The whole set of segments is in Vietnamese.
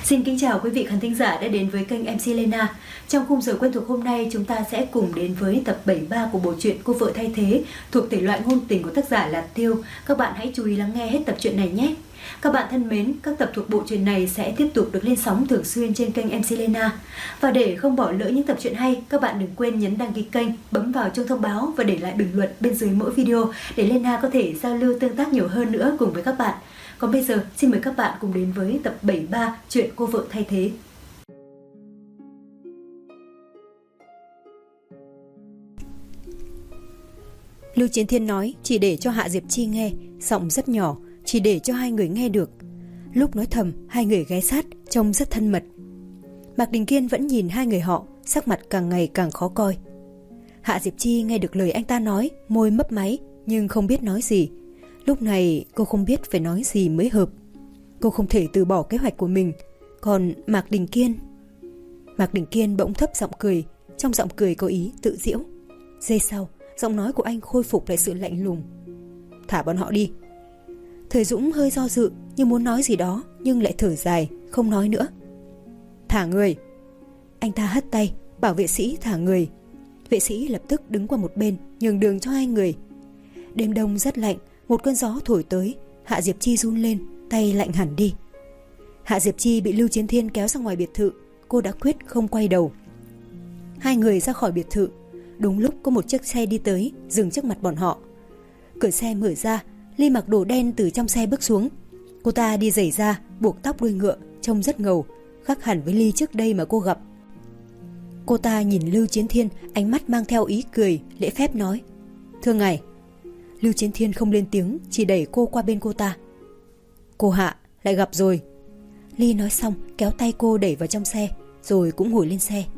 Xin kính chào quý vị khán thính giả đã đến với kênh MC Lena. Trong khung giờ quen thuộc hôm nay, chúng ta sẽ cùng đến với tập 73 của bộ truyện Cô vợ thay thế thuộc thể loại ngôn tình của tác giả là Tiêu. Các bạn hãy chú ý lắng nghe hết tập truyện này nhé. Các bạn thân mến, các tập thuộc bộ truyện này sẽ tiếp tục được lên sóng thường xuyên trên kênh MC Lena. Và để không bỏ lỡ những tập truyện hay, các bạn đừng quên nhấn đăng ký kênh, bấm vào chuông thông báo và để lại bình luận bên dưới mỗi video để Lena có thể giao lưu tương tác nhiều hơn nữa cùng với các bạn. Còn bây giờ, xin mời các bạn cùng đến với tập 73 chuyện Cô vợ thay thế. Lưu Chiến Thiên nói chỉ để cho Hạ Diệp Chi nghe, giọng rất nhỏ, chỉ để cho hai người nghe được. Lúc nói thầm, hai người ghé sát, trông rất thân mật. Mạc Đình Kiên vẫn nhìn hai người họ, sắc mặt càng ngày càng khó coi. Hạ Diệp Chi nghe được lời anh ta nói, môi mấp máy, nhưng không biết nói gì. Lúc này cô không biết phải nói gì mới hợp. Cô không thể từ bỏ kế hoạch của mình. Còn Mạc Đình Kiên bỗng thấp giọng cười, trong giọng cười có ý tự giễu. Giây sau, giọng nói của anh khôi phục lại sự lạnh lùng. Thả bọn họ đi. Thời Dũng hơi do dự như muốn nói gì đó, nhưng lại thở dài, không nói nữa. Thả người. Anh ta hất tay, bảo vệ sĩ thả người. Vệ sĩ lập tức đứng qua một bên, nhường đường cho hai người. Đêm đông rất lạnh, một cơn gió thổi tới, Hạ Diệp Chi run lên, tay lạnh hẳn đi. Hạ Diệp Chi bị Lưu Chiến Thiên kéo ra ngoài biệt thự, cô đã quyết không quay đầu. Hai người ra khỏi biệt thự, đúng lúc có một chiếc xe đi tới, dừng trước mặt bọn họ. Cửa xe mở ra, Ly mặc đồ đen từ trong xe bước xuống. Cô ta đi giày da, buộc tóc đuôi ngựa, trông rất ngầu, khác hẳn với Ly trước đây mà cô gặp. Cô ta nhìn Lưu Chiến Thiên, ánh mắt mang theo ý cười, lễ phép nói: Thưa ngài. Lưu Chiến Thiên không lên tiếng, chỉ đẩy cô qua bên cô ta. Cô Hạ, lại gặp rồi. Ly nói xong kéo tay cô đẩy vào trong xe, rồi cũng ngồi lên xe.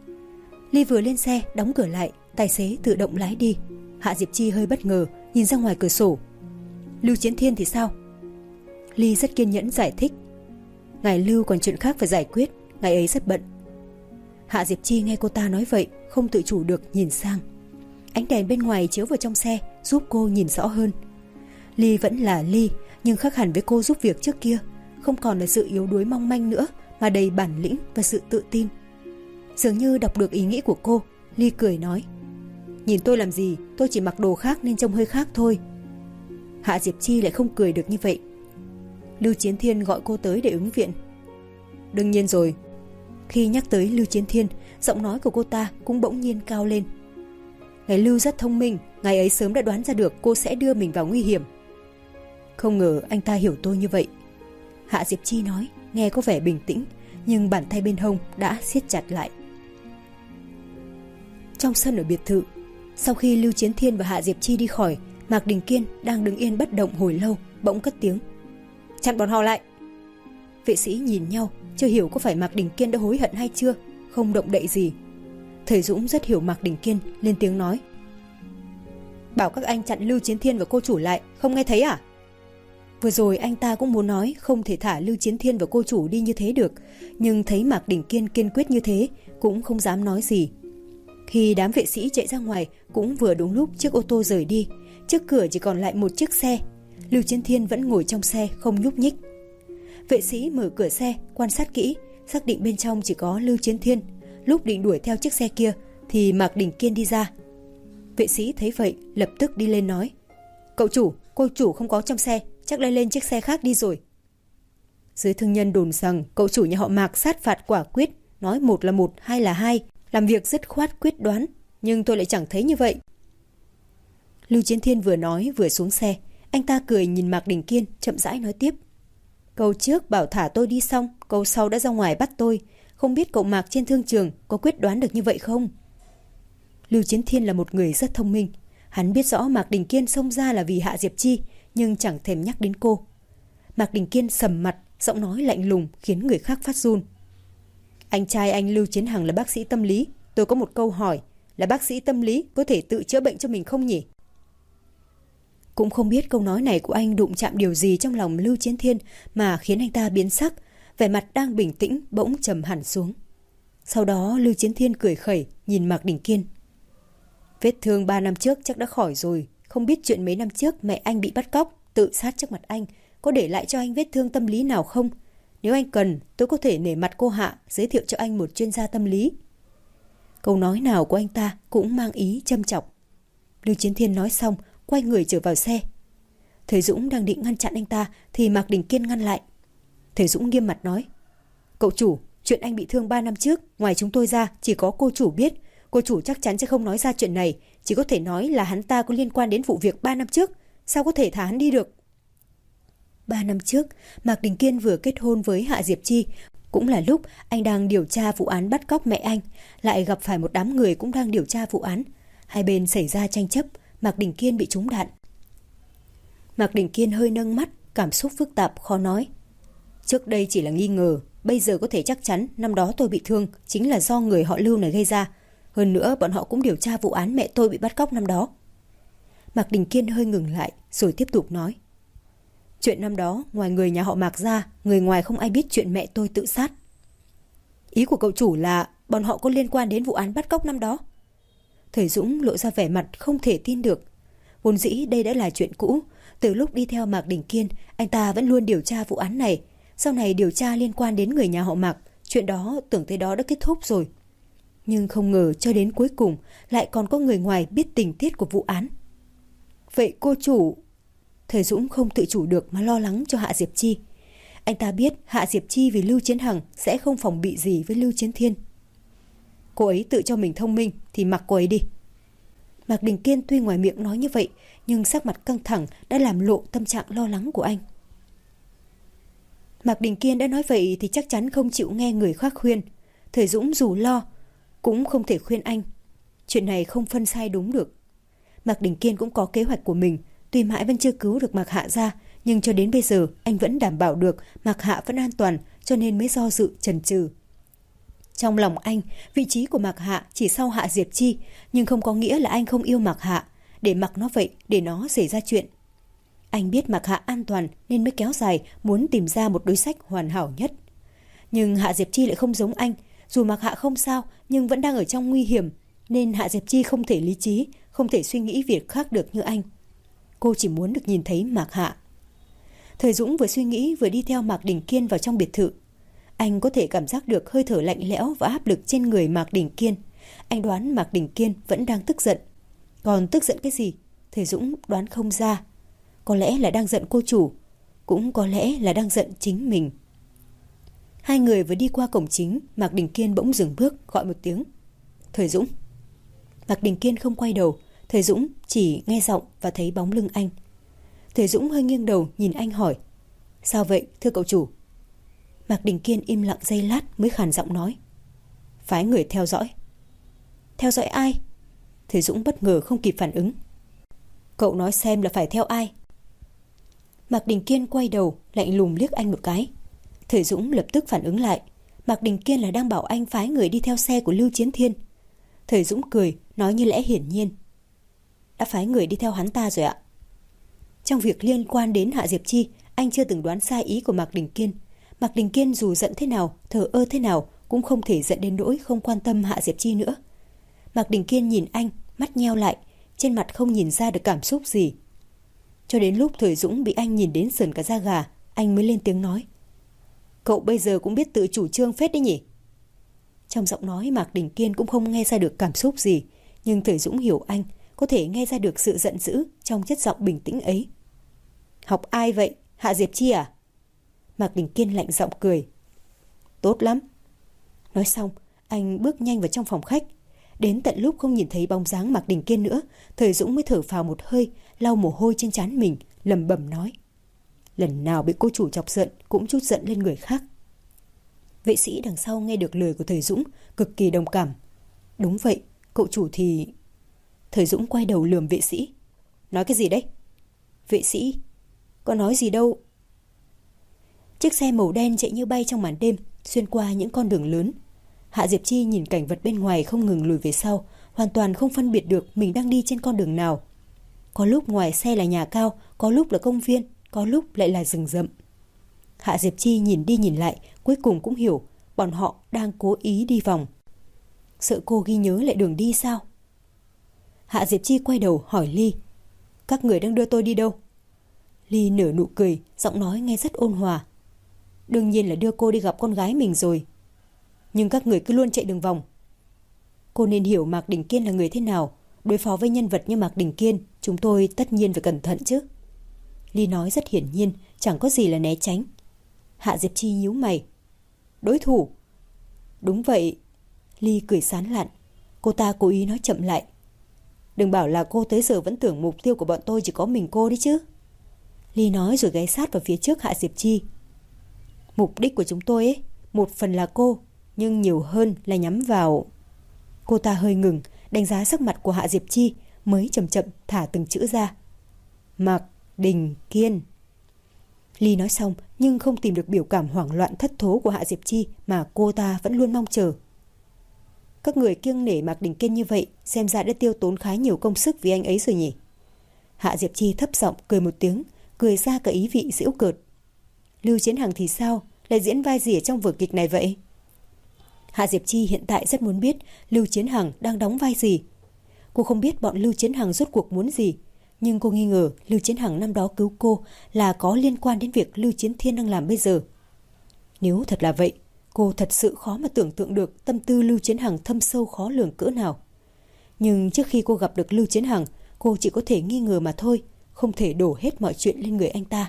Ly vừa lên xe, đóng cửa lại, tài xế tự động lái đi. Hạ Diệp Chi hơi bất ngờ, nhìn ra ngoài cửa sổ. Lưu Chiến Thiên thì sao? Ly rất kiên nhẫn giải thích. Ngài Lưu còn chuyện khác phải giải quyết, ngài ấy rất bận. Hạ Diệp Chi nghe cô ta nói vậy, không tự chủ được nhìn sang. Ánh đèn bên ngoài chiếu vào trong xe, giúp cô nhìn rõ hơn. Ly vẫn là Ly, nhưng khác hẳn với cô giúp việc trước kia, không còn là sự yếu đuối mong manh nữa, mà đầy bản lĩnh và sự tự tin. Dường như đọc được ý nghĩ của cô, Ly cười nói: Nhìn tôi làm gì, tôi chỉ mặc đồ khác nên trông hơi khác thôi. Hạ Diệp Chi lại không cười được như vậy. Lưu Chiến Thiên gọi cô tới để ứng viện. Đương nhiên rồi. Khi nhắc tới Lưu Chiến Thiên, giọng nói của cô ta cũng bỗng nhiên cao lên. Ngài Lưu rất thông minh, ngài ấy sớm đã đoán ra được cô sẽ đưa mình vào nguy hiểm. Không ngờ anh ta hiểu tôi như vậy. Hạ Diệp Chi nói, nghe có vẻ bình tĩnh, nhưng bàn tay bên hông đã siết chặt lại. Trong sân ở biệt thự, sau khi Lưu Chiến Thiên và Hạ Diệp Chi đi khỏi, Mạc Đình Kiên đang đứng yên bất động hồi lâu, bỗng cất tiếng: Chặn bọn họ lại. Vệ sĩ nhìn nhau, chưa hiểu có phải Mạc Đình Kiên đã hối hận hay chưa, không động đậy gì. Thời Dũng rất hiểu Mạc Đình Kiên, lên tiếng nói: Bảo các anh chặn Lưu Chiến Thiên và cô chủ lại, không nghe thấy à? Vừa rồi anh ta cũng muốn nói không thể thả Lưu Chiến Thiên và cô chủ đi như thế được, nhưng thấy Mạc Đình Kiên kiên quyết như thế, cũng không dám nói gì. Khi đám vệ sĩ chạy ra ngoài, cũng vừa đúng lúc chiếc ô tô rời đi, trước cửa chỉ còn lại một chiếc xe. Lưu Chiến Thiên vẫn ngồi trong xe không nhúc nhích. Vệ sĩ mở cửa xe, quan sát kỹ, xác định bên trong chỉ có Lưu Chiến Thiên. Lúc định đuổi theo chiếc xe kia thì Mạc Đình Kiên đi ra. Vệ sĩ thấy vậy lập tức đi lên nói: Cậu chủ, cô chủ không có trong xe, chắc đã lên chiếc xe khác đi rồi. Giới thương nhân đồn rằng cậu chủ nhà họ Mạc sát phạt quả quyết, nói một là một, hai là hai, làm việc dứt khoát quyết đoán, nhưng tôi lại chẳng thấy như vậy. Lưu Chiến Thiên vừa nói vừa xuống xe, anh ta cười nhìn Mạc Đình Kiên, chậm rãi nói tiếp: Câu trước bảo thả tôi đi xong, câu sau đã ra ngoài bắt tôi, không biết cậu Mạc trên thương trường có quyết đoán được như vậy không? Lưu Chiến Thiên là một người rất thông minh, hắn biết rõ Mạc Đình Kiên xông ra là vì Hạ Diệp Chi, nhưng chẳng thèm nhắc đến cô. Mạc Đình Kiên sầm mặt, giọng nói lạnh lùng khiến người khác phát run. Anh trai anh Lưu Chiến Hằng là bác sĩ tâm lý, tôi có một câu hỏi, là bác sĩ tâm lý có thể tự chữa bệnh cho mình không nhỉ? Cũng không biết câu nói này của anh đụng chạm điều gì trong lòng Lưu Chiến Thiên mà khiến anh ta biến sắc, vẻ mặt đang bình tĩnh bỗng trầm hẳn xuống. Sau đó Lưu Chiến Thiên cười khẩy nhìn Mạc Đình Kiên. Vết thương 3 năm trước chắc đã khỏi rồi, không biết chuyện mấy năm trước mẹ anh bị bắt cóc, tự sát trước mặt anh, có để lại cho anh vết thương tâm lý nào không? Nếu anh cần, tôi có thể nể mặt cô Hạ giới thiệu cho anh một chuyên gia tâm lý. Câu nói nào của anh ta cũng mang ý châm chọc. Lưu Chiến Thiên nói xong, quay người trở vào xe. Thầy Dũng đang định ngăn chặn anh ta thì Mạc Đình Kiên ngăn lại. Thầy Dũng nghiêm mặt nói: Cậu chủ, chuyện anh bị thương 3 năm trước, ngoài chúng tôi ra chỉ có cô chủ biết. Cô chủ chắc chắn sẽ không nói ra chuyện này, chỉ có thể nói là hắn ta có liên quan đến vụ việc 3 năm trước. Sao có thể thả hắn đi được? 3 năm trước, Mạc Đình Kiên vừa kết hôn với Hạ Diệp Chi. Cũng là lúc anh đang điều tra vụ án bắt cóc mẹ anh, lại gặp phải một đám người cũng đang điều tra vụ án. Hai bên xảy ra tranh chấp, Mạc Đình Kiên bị trúng đạn. Mạc Đình Kiên hơi nâng mắt, cảm xúc phức tạp khó nói. Trước đây chỉ là nghi ngờ, bây giờ có thể chắc chắn năm đó tôi bị thương chính là do người họ Lưu này gây ra. Hơn nữa bọn họ cũng điều tra vụ án mẹ tôi bị bắt cóc năm đó. Mạc Đình Kiên hơi ngừng lại rồi tiếp tục nói. Chuyện năm đó, ngoài người nhà họ Mạc ra, người ngoài không ai biết chuyện mẹ tôi tự sát. Ý của cậu chủ là bọn họ có liên quan đến vụ án bắt cóc năm đó? Thầy Dũng lộ ra vẻ mặt không thể tin được. Vốn dĩ đây đã là chuyện cũ. Từ lúc đi theo Mạc Đình Kiên, anh ta vẫn luôn điều tra vụ án này. Sau này điều tra liên quan đến người nhà họ Mạc, chuyện đó tưởng tới đó đã kết thúc rồi. Nhưng không ngờ cho đến cuối cùng lại còn có người ngoài biết tình tiết của vụ án. Vậy cô chủ... Thầy Dũng không tự chủ được mà lo lắng cho Hạ Diệp Chi. Anh ta biết Hạ Diệp Chi vì Lưu Chiến Hằng sẽ không phòng bị gì với Lưu Chiến Thiên. Cô ấy tự cho mình thông minh thì mặc cô ấy đi. Mạc Đình Kiên tuy ngoài miệng nói như vậy, nhưng sắc mặt căng thẳng đã làm lộ tâm trạng lo lắng của anh. Mạc Đình Kiên đã nói vậy thì chắc chắn không chịu nghe người khác khuyên. Thầy Dũng dù lo cũng không thể khuyên anh. Chuyện này không phân sai đúng được. Mạc Đình Kiên cũng có kế hoạch của mình. Tuy mãi vẫn chưa cứu được Mạc Hạ ra, nhưng cho đến bây giờ anh vẫn đảm bảo được Mạc Hạ vẫn an toàn, cho nên mới do dự chần chừ. Trong lòng anh, vị trí của Mạc Hạ chỉ sau Hạ Diệp Chi, nhưng không có nghĩa là anh không yêu Mạc Hạ. Để mặc nó vậy, để nó xảy ra chuyện. Anh biết Mạc Hạ an toàn nên mới kéo dài muốn tìm ra một đối sách hoàn hảo nhất. Nhưng Hạ Diệp Chi lại không giống anh. Dù Mạc Hạ không sao nhưng vẫn đang ở trong nguy hiểm, nên Hạ Diệp Chi không thể lý trí, không thể suy nghĩ việc khác được như anh. Cô chỉ muốn được nhìn thấy Mạc Hạ. Thời Dũng vừa suy nghĩ vừa đi theo Mạc Đình Kiên vào trong biệt thự. Anh có thể cảm giác được hơi thở lạnh lẽo và áp lực trên người Mạc Đình Kiên. Anh đoán Mạc Đình Kiên vẫn đang tức giận. Còn tức giận cái gì? Thời Dũng đoán không ra. Có lẽ là đang giận cô chủ, cũng có lẽ là đang giận chính mình. Hai người vừa đi qua cổng chính, Mạc Đình Kiên bỗng dừng bước gọi một tiếng. Thời Dũng. Mạc Đình Kiên không quay đầu. Thời Dũng chỉ nghe giọng và thấy bóng lưng anh. Thời Dũng hơi nghiêng đầu nhìn anh hỏi. Sao vậy thưa cậu chủ? Mạc Đình Kiên im lặng giây lát mới khàn giọng nói. Phái người theo dõi. Theo dõi ai? Thời Dũng bất ngờ không kịp phản ứng. Cậu nói xem là phải theo ai? Mạc Đình Kiên quay đầu lạnh lùng liếc anh một cái. Thời Dũng lập tức phản ứng lại. Mạc Đình Kiên là đang bảo anh phái người đi theo xe của Lưu Chiến Thiên. Thời Dũng cười nói như lẽ hiển nhiên. Đã phái người đi theo hắn ta rồi ạ. Trong việc liên quan đến Hạ Diệp Chi, anh chưa từng đoán sai ý của Mạc Đình Kiên. Mạc Đình Kiên dù giận thế nào, thờ ơ thế nào cũng không thể giận đến nỗi không quan tâm Hạ Diệp Chi nữa. Mạc Đình Kiên nhìn anh, mắt nheo lại, trên mặt không nhìn ra được cảm xúc gì. Cho đến lúc Thời Dũng bị anh nhìn đến sởn cả da gà, anh mới lên tiếng nói. Cậu bây giờ cũng biết tự chủ trương phết đấy nhỉ? Trong giọng nói Mạc Đình Kiên cũng không nghe ra được cảm xúc gì, nhưng Thời Dũng hiểu anh, có thể nghe ra được sự giận dữ trong chất giọng bình tĩnh ấy. Học ai vậy? Hạ Diệp Chi à? Mạc Đình Kiên lạnh giọng cười. Tốt lắm. Nói xong, anh bước nhanh vào trong phòng khách. Đến tận lúc không nhìn thấy bóng dáng Mạc Đình Kiên nữa, Thời Dũng mới thở phào một hơi, lau mồ hôi trên trán mình, lẩm bẩm nói. Lần nào bị cô chủ chọc giận cũng trút giận lên người khác. Vệ sĩ đằng sau nghe được lời của Thời Dũng, cực kỳ đồng cảm. Đúng vậy, cậu chủ thì... Thời Dũng quay đầu lườm vệ sĩ. Nói cái gì đấy? Vệ sĩ, có nói gì đâu. Chiếc xe màu đen chạy như bay trong màn đêm, xuyên qua những con đường lớn. Hạ Diệp Chi nhìn cảnh vật bên ngoài không ngừng lùi về sau, hoàn toàn không phân biệt được mình đang đi trên con đường nào. Có lúc ngoài xe là nhà cao, có lúc là công viên, có lúc lại là rừng rậm. Hạ Diệp Chi nhìn đi nhìn lại, cuối cùng cũng hiểu bọn họ đang cố ý đi vòng. Sợ cô ghi nhớ lại đường đi sao? Hạ Diệp Chi quay đầu hỏi Ly. Các người đang đưa tôi đi đâu? Ly nở nụ cười, giọng nói nghe rất ôn hòa. Đương nhiên là đưa cô đi gặp con gái mình rồi. Nhưng các người cứ luôn chạy đường vòng. Cô nên hiểu Mạc Đình Kiên là người thế nào. Đối phó với nhân vật như Mạc Đình Kiên, chúng tôi tất nhiên phải cẩn thận chứ. Ly nói rất hiển nhiên, chẳng có gì là né tránh. Hạ Diệp Chi nhíu mày. Đối thủ? Đúng vậy. Ly cười sán lạn. Cô ta cố ý nói chậm lại. Đừng bảo là cô tới giờ vẫn tưởng mục tiêu của bọn tôi chỉ có mình cô đấy chứ. Ly nói rồi ghé sát vào phía trước Hạ Diệp Chi. Mục đích của chúng tôi ấy, một phần là cô, nhưng nhiều hơn là nhắm vào... Cô ta hơi ngừng, đánh giá sắc mặt của Hạ Diệp Chi, mới chậm chậm thả từng chữ ra. Mạc Đình Kiên. Ly nói xong nhưng không tìm được biểu cảm hoảng loạn thất thố của Hạ Diệp Chi mà cô ta vẫn luôn mong chờ. Các người kiêng nể Mạc Đình Kiên như vậy, xem ra đã tiêu tốn khá nhiều công sức vì anh ấy rồi nhỉ. Hạ Diệp Chi thấp giọng cười một tiếng, cười ra cả ý vị giễu cợt. Lưu Chiến Hằng thì sao, lại diễn vai gì ở trong vở kịch này vậy? Hạ Diệp Chi hiện tại rất muốn biết Lưu Chiến Hằng đang đóng vai gì. Cô không biết bọn Lưu Chiến Hằng rốt cuộc muốn gì, nhưng cô nghi ngờ Lưu Chiến Hằng năm đó cứu cô là có liên quan đến việc Lưu Chiến Thiên đang làm bây giờ. Nếu thật là vậy, cô thật sự khó mà tưởng tượng được tâm tư Lưu Chiến Hằng thâm sâu khó lường cỡ nào. Nhưng trước khi cô gặp được Lưu Chiến Hằng, cô chỉ có thể nghi ngờ mà thôi, không thể đổ hết mọi chuyện lên người anh ta.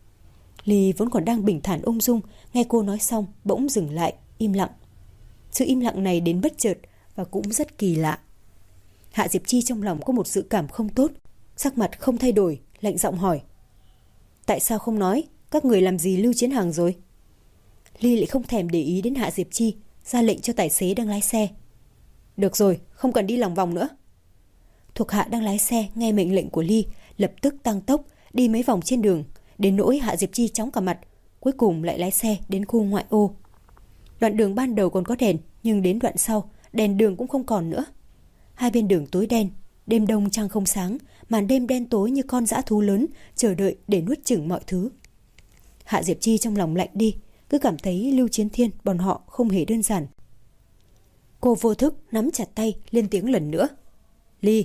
Ly vốn còn đang bình thản ung dung, nghe cô nói xong bỗng dừng lại, im lặng. Sự im lặng này đến bất chợt và cũng rất kỳ lạ. Hạ Diệp Chi trong lòng có một dự cảm không tốt, sắc mặt không thay đổi, lạnh giọng hỏi. Tại sao không nói? Các người làm gì Lưu Chiến Hằng rồi? Ly lại không thèm để ý đến Hạ Diệp Chi, ra lệnh cho tài xế đang lái xe. Được rồi, không cần đi lòng vòng nữa. Thuộc hạ đang lái xe nghe mệnh lệnh của Ly, lập tức tăng tốc, đi mấy vòng trên đường, đến nỗi Hạ Diệp Chi chóng cả mặt, cuối cùng lại lái xe đến khu ngoại ô. Đoạn đường ban đầu còn có đèn, nhưng đến đoạn sau, đèn đường cũng không còn nữa. Hai bên đường tối đen, đêm đông trăng không sáng, màn đêm đen tối như con dã thú lớn, chờ đợi để nuốt chửng mọi thứ. Hạ Diệp Chi trong lòng lạnh đi, cứ cảm thấy Lưu Chiến Thiên bọn họ không hề đơn giản. Cô vô thức nắm chặt tay, lên tiếng lần nữa. Ly!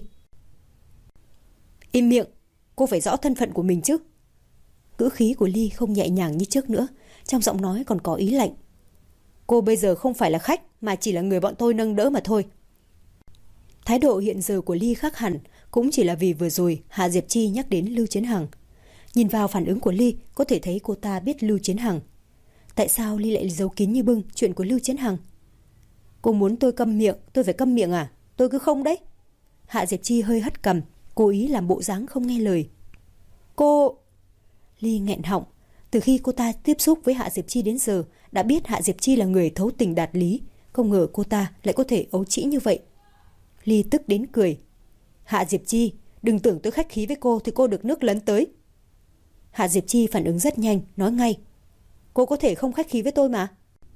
Im miệng, cô phải rõ thân phận của mình chứ. Ngữ khí của Ly không nhẹ nhàng như trước nữa, trong giọng nói còn có ý lạnh. Cô bây giờ không phải là khách, mà chỉ là người bọn tôi nâng đỡ mà thôi. Thái độ hiện giờ của Ly khác hẳn, cũng chỉ là vì vừa rồi Hạ Diệp Chi nhắc đến Lưu Chiến Hằng. Nhìn vào phản ứng của Ly, có thể thấy cô ta biết Lưu Chiến Hằng. Tại sao Ly lại giấu kín như bưng chuyện của Lưu Chiến Hằng? Cô muốn tôi câm miệng, tôi phải câm miệng à? Tôi cứ không đấy. Hạ Diệp Chi hơi hất cằm, cố ý làm bộ dáng không nghe lời. Cô... Ly nghẹn họng. Từ khi cô ta tiếp xúc với Hạ Diệp Chi đến giờ, đã biết Hạ Diệp Chi là người thấu tình đạt lý, không ngờ cô ta lại có thể ấu trĩ như vậy. Ly tức đến cười. Hạ Diệp Chi, đừng tưởng tôi khách khí với cô thì cô được nước lấn tới. Hạ Diệp Chi phản ứng rất nhanh, nói ngay. Cô có thể không khách khí với tôi mà.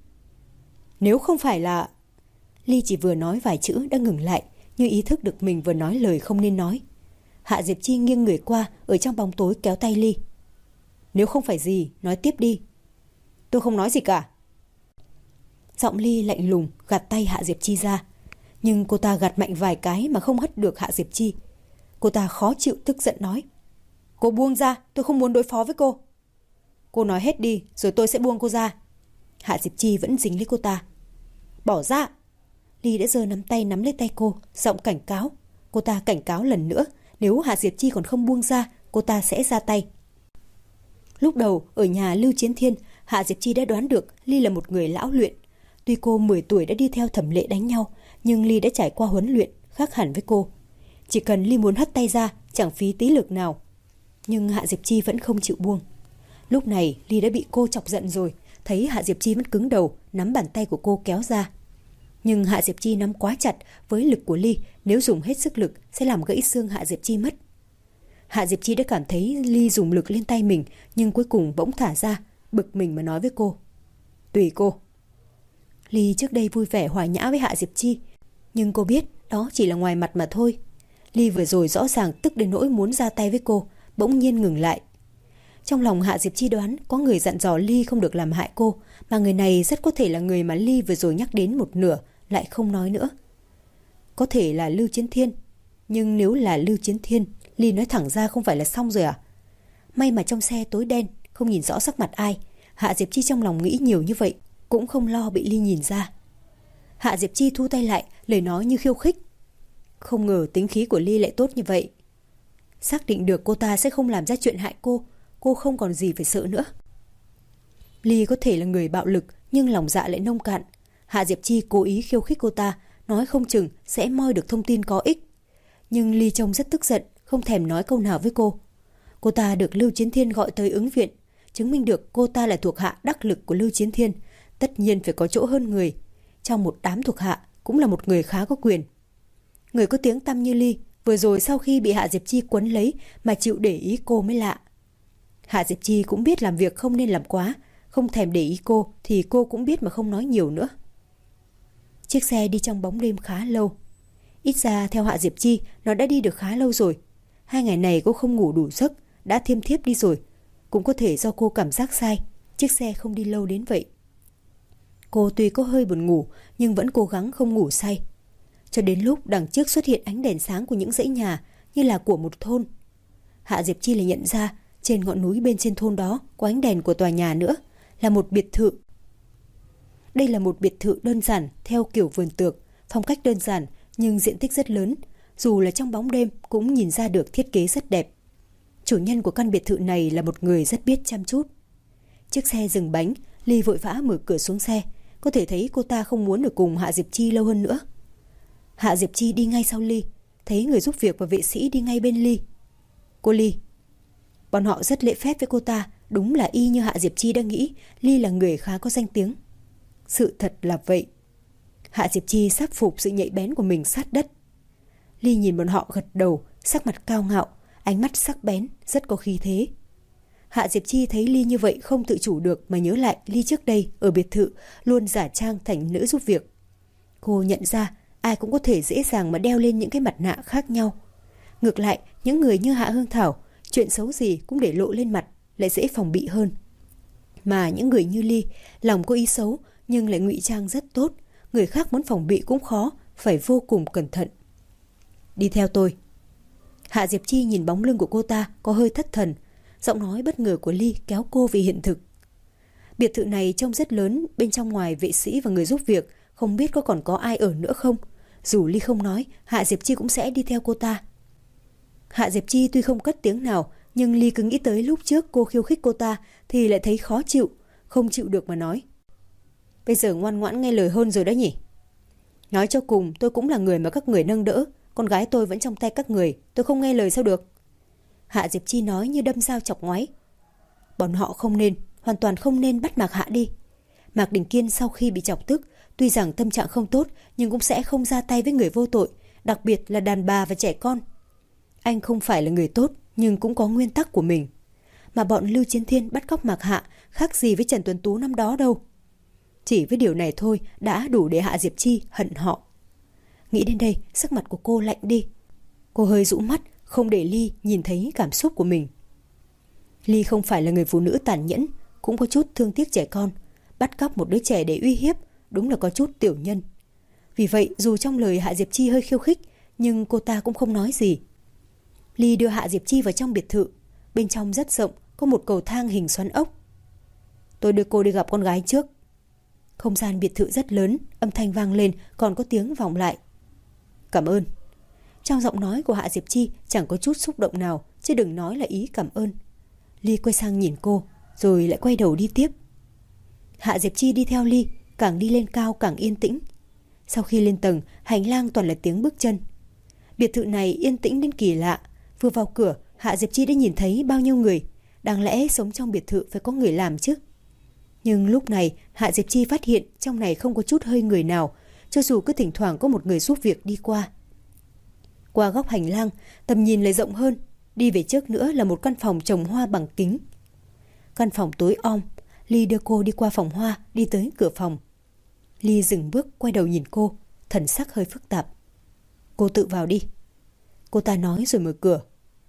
Nếu không phải là... Ly chỉ vừa nói vài chữ đã ngừng lại, như ý thức được mình vừa nói lời không nên nói. Hạ Diệp Chi nghiêng người qua, ở trong bóng tối kéo tay Ly. Nếu không phải gì, nói tiếp đi. Tôi không nói gì cả. Giọng Ly lạnh lùng gạt tay Hạ Diệp Chi ra. Nhưng cô ta gạt mạnh vài cái mà không hất được Hạ Diệp Chi. Cô ta khó chịu tức giận nói. Cô buông ra, tôi không muốn đối phó với cô. Cô nói hết đi, rồi tôi sẽ buông cô ra. Hạ Diệp Chi vẫn dính lấy cô ta. Bỏ ra. Ly đã giơ nắm tay nắm lấy tay cô, giọng cảnh cáo. Cô ta cảnh cáo lần nữa, nếu Hạ Diệp Chi còn không buông ra, cô ta sẽ ra tay. Lúc đầu, ở nhà Lưu Chiến Thiên, Hạ Diệp Chi đã đoán được Ly là một người lão luyện. Tuy cô 10 tuổi đã đi theo Thẩm Lệ đánh nhau, nhưng Ly đã trải qua huấn luyện, khác hẳn với cô. Chỉ cần Ly muốn hất tay ra, chẳng phí tí lực nào. Nhưng Hạ Diệp Chi vẫn không chịu buông. Lúc này, Ly đã bị cô chọc giận rồi, thấy Hạ Diệp Chi vẫn cứng đầu, nắm bàn tay của cô kéo ra. Nhưng Hạ Diệp Chi nắm quá chặt, với lực của Ly, nếu dùng hết sức lực sẽ làm gãy xương Hạ Diệp Chi mất. Hạ Diệp Chi đã cảm thấy Ly dùng lực lên tay mình, nhưng cuối cùng bỗng thả ra, bực mình mà nói với cô. Tùy cô. Ly trước đây vui vẻ hòa nhã với Hạ Diệp Chi, nhưng cô biết đó chỉ là ngoài mặt mà thôi. Ly vừa rồi rõ ràng tức đến nỗi muốn ra tay với cô, bỗng nhiên ngừng lại. Trong lòng Hạ Diệp Chi đoán có người dặn dò Ly không được làm hại cô, mà người này rất có thể là người mà Ly vừa rồi nhắc đến một nửa, lại không nói nữa. Có thể là Lưu Chiến Thiên, nhưng nếu là Lưu Chiến Thiên, Ly nói thẳng ra không phải là xong rồi à? May mà trong xe tối đen, không nhìn rõ sắc mặt ai. Hạ Diệp Chi trong lòng nghĩ nhiều như vậy, cũng không lo bị Ly nhìn ra. Hạ Diệp Chi thu tay lại, lời nói như khiêu khích. Không ngờ tính khí của Ly lại tốt như vậy. Xác định được cô ta sẽ không làm ra chuyện hại cô không còn gì phải sợ nữa. Ly có thể là người bạo lực, nhưng lòng dạ lại nông cạn. Hạ Diệp Chi cố ý khiêu khích cô ta, nói không chừng sẽ moi được thông tin có ích. Nhưng Ly trông rất tức giận, không thèm nói câu nào với cô. Cô ta được Lưu Chiến Thiên gọi tới ứng viện, chứng minh được cô ta là thuộc hạ đắc lực của Lưu Chiến Thiên, tất nhiên phải có chỗ hơn người. Trong một đám thuộc hạ cũng là một người khá có quyền. Người có tiếng tăm như Ly, vừa rồi sau khi bị Hạ Diệp Chi quấn lấy mà chịu để ý cô mới lạ. Hạ Diệp Chi cũng biết làm việc không nên làm quá, không thèm để ý cô thì cô cũng biết mà không nói nhiều nữa. Chiếc xe đi trong bóng đêm khá lâu. Ít ra theo Hạ Diệp Chi, nó đã đi được khá lâu rồi. 2 ngày này cô không ngủ đủ giấc, đã thiêm thiếp đi rồi. Cũng có thể do cô cảm giác sai, chiếc xe không đi lâu đến vậy. Cô tuy có hơi buồn ngủ, nhưng vẫn cố gắng không ngủ say. Cho đến lúc đằng trước xuất hiện ánh đèn sáng của những dãy nhà như là của một thôn. Hạ Diệp Chi lại nhận ra trên ngọn núi bên trên thôn đó có ánh đèn của tòa nhà nữa, là một biệt thự. Đây là một biệt thự đơn giản theo kiểu vườn tược, phong cách đơn giản nhưng diện tích rất lớn, dù là trong bóng đêm cũng nhìn ra được thiết kế rất đẹp. Chủ nhân của căn biệt thự này là một người rất biết chăm chút. Chiếc xe dừng bánh, Ly vội vã mở cửa xuống xe, có thể thấy cô ta không muốn ở cùng Hạ Diệp Chi lâu hơn nữa. Hạ Diệp Chi đi ngay sau Ly, thấy người giúp việc và vệ sĩ đi ngay bên Ly. Cô Ly. Bọn họ rất lễ phép với cô ta, đúng là y như Hạ Diệp Chi đã nghĩ, Ly là người khá có danh tiếng. Sự thật là vậy. Hạ Diệp Chi sắp phục sự nhạy bén của mình sát đất. Ly nhìn bọn họ gật đầu, sắc mặt cao ngạo, ánh mắt sắc bén, rất có khí thế. Hạ Diệp Chi thấy Ly như vậy không tự chủ được mà nhớ lại Ly trước đây ở biệt thự luôn giả trang thành nữ giúp việc. Cô nhận ra ai cũng có thể dễ dàng mà đeo lên những cái mặt nạ khác nhau. Ngược lại, những người như Hạ Hương Thảo, chuyện xấu gì cũng để lộ lên mặt, lại dễ phòng bị hơn. Mà những người như Ly, lòng có ý xấu nhưng lại ngụy trang rất tốt, người khác muốn phòng bị cũng khó, phải vô cùng cẩn thận. Đi theo tôi. Hạ Diệp Chi nhìn bóng lưng của cô ta có hơi thất thần, giọng nói bất ngờ của Ly kéo cô về hiện thực. Biệt thự này trông rất lớn, bên trong ngoài vệ sĩ và người giúp việc, không biết còn có ai ở nữa không. Dù Ly không nói, Hạ Diệp Chi cũng sẽ đi theo cô ta. Hạ Diệp Chi tuy không cất tiếng nào, nhưng Ly cứ nghĩ tới lúc trước cô khiêu khích cô ta thì lại thấy khó chịu, không chịu được mà nói. Bây giờ ngoan ngoãn nghe lời hơn rồi đó nhỉ? Nói cho cùng, tôi cũng là người mà các người nâng đỡ, con gái tôi vẫn trong tay các người, tôi không nghe lời sao được? Hạ Diệp Chi nói như đâm dao chọc ngoáy. Bọn họ không nên, hoàn toàn không nên bắt Mạc Hạ đi. Mạc Đình Kiên sau khi bị chọc tức, tuy rằng tâm trạng không tốt nhưng cũng sẽ không ra tay với người vô tội, đặc biệt là đàn bà và trẻ con. Anh không phải là người tốt nhưng cũng có nguyên tắc của mình. Mà bọn Lưu Chiến Thiên bắt cóc Mạc Hạ khác gì với Trần Tuấn Tú năm đó đâu. Chỉ với điều này thôi đã đủ để Hạ Diệp Chi hận họ. Nghĩ đến đây, sắc mặt của cô lạnh đi. Cô hơi rũ mắt, không để Ly nhìn thấy cảm xúc của mình. Ly không phải là người phụ nữ tàn nhẫn, cũng có chút thương tiếc trẻ con. Bắt cóc một đứa trẻ để uy hiếp, đúng là có chút tiểu nhân. Vì vậy, dù trong lời Hạ Diệp Chi hơi khiêu khích, nhưng cô ta cũng không nói gì. Ly đưa Hạ Diệp Chi vào trong biệt thự. Bên trong rất rộng, có một cầu thang hình xoắn ốc. Tôi đưa cô đi gặp con gái trước. Không gian biệt thự rất lớn, âm thanh vang lên, còn có tiếng vọng lại. Cảm ơn. Trong giọng nói của Hạ Diệp Chi chẳng có chút xúc động nào, chứ đừng nói là ý cảm ơn. Ly quay sang nhìn cô, rồi lại quay đầu đi tiếp. Hạ Diệp Chi đi theo Ly, càng đi lên cao càng yên tĩnh. Sau khi lên tầng, hành lang toàn là tiếng bước chân. Biệt thự này yên tĩnh đến kỳ lạ. Vừa vào cửa, Hạ Diệp Chi đã nhìn thấy bao nhiêu người. Đáng lẽ sống trong biệt thự phải có người làm chứ. Nhưng lúc này Hạ Diệp Chi phát hiện trong này không có chút hơi người nào, cho dù cứ thỉnh thoảng có một người giúp việc đi qua. Qua góc hành lang, tầm nhìn lại rộng hơn. Đi về trước nữa là một căn phòng trồng hoa bằng kính. Căn phòng tối om. Ly đưa cô đi qua phòng hoa, đi tới cửa phòng. Ly dừng bước quay đầu nhìn cô, thần sắc hơi phức tạp. Cô tự vào đi. Cô ta nói rồi mở cửa.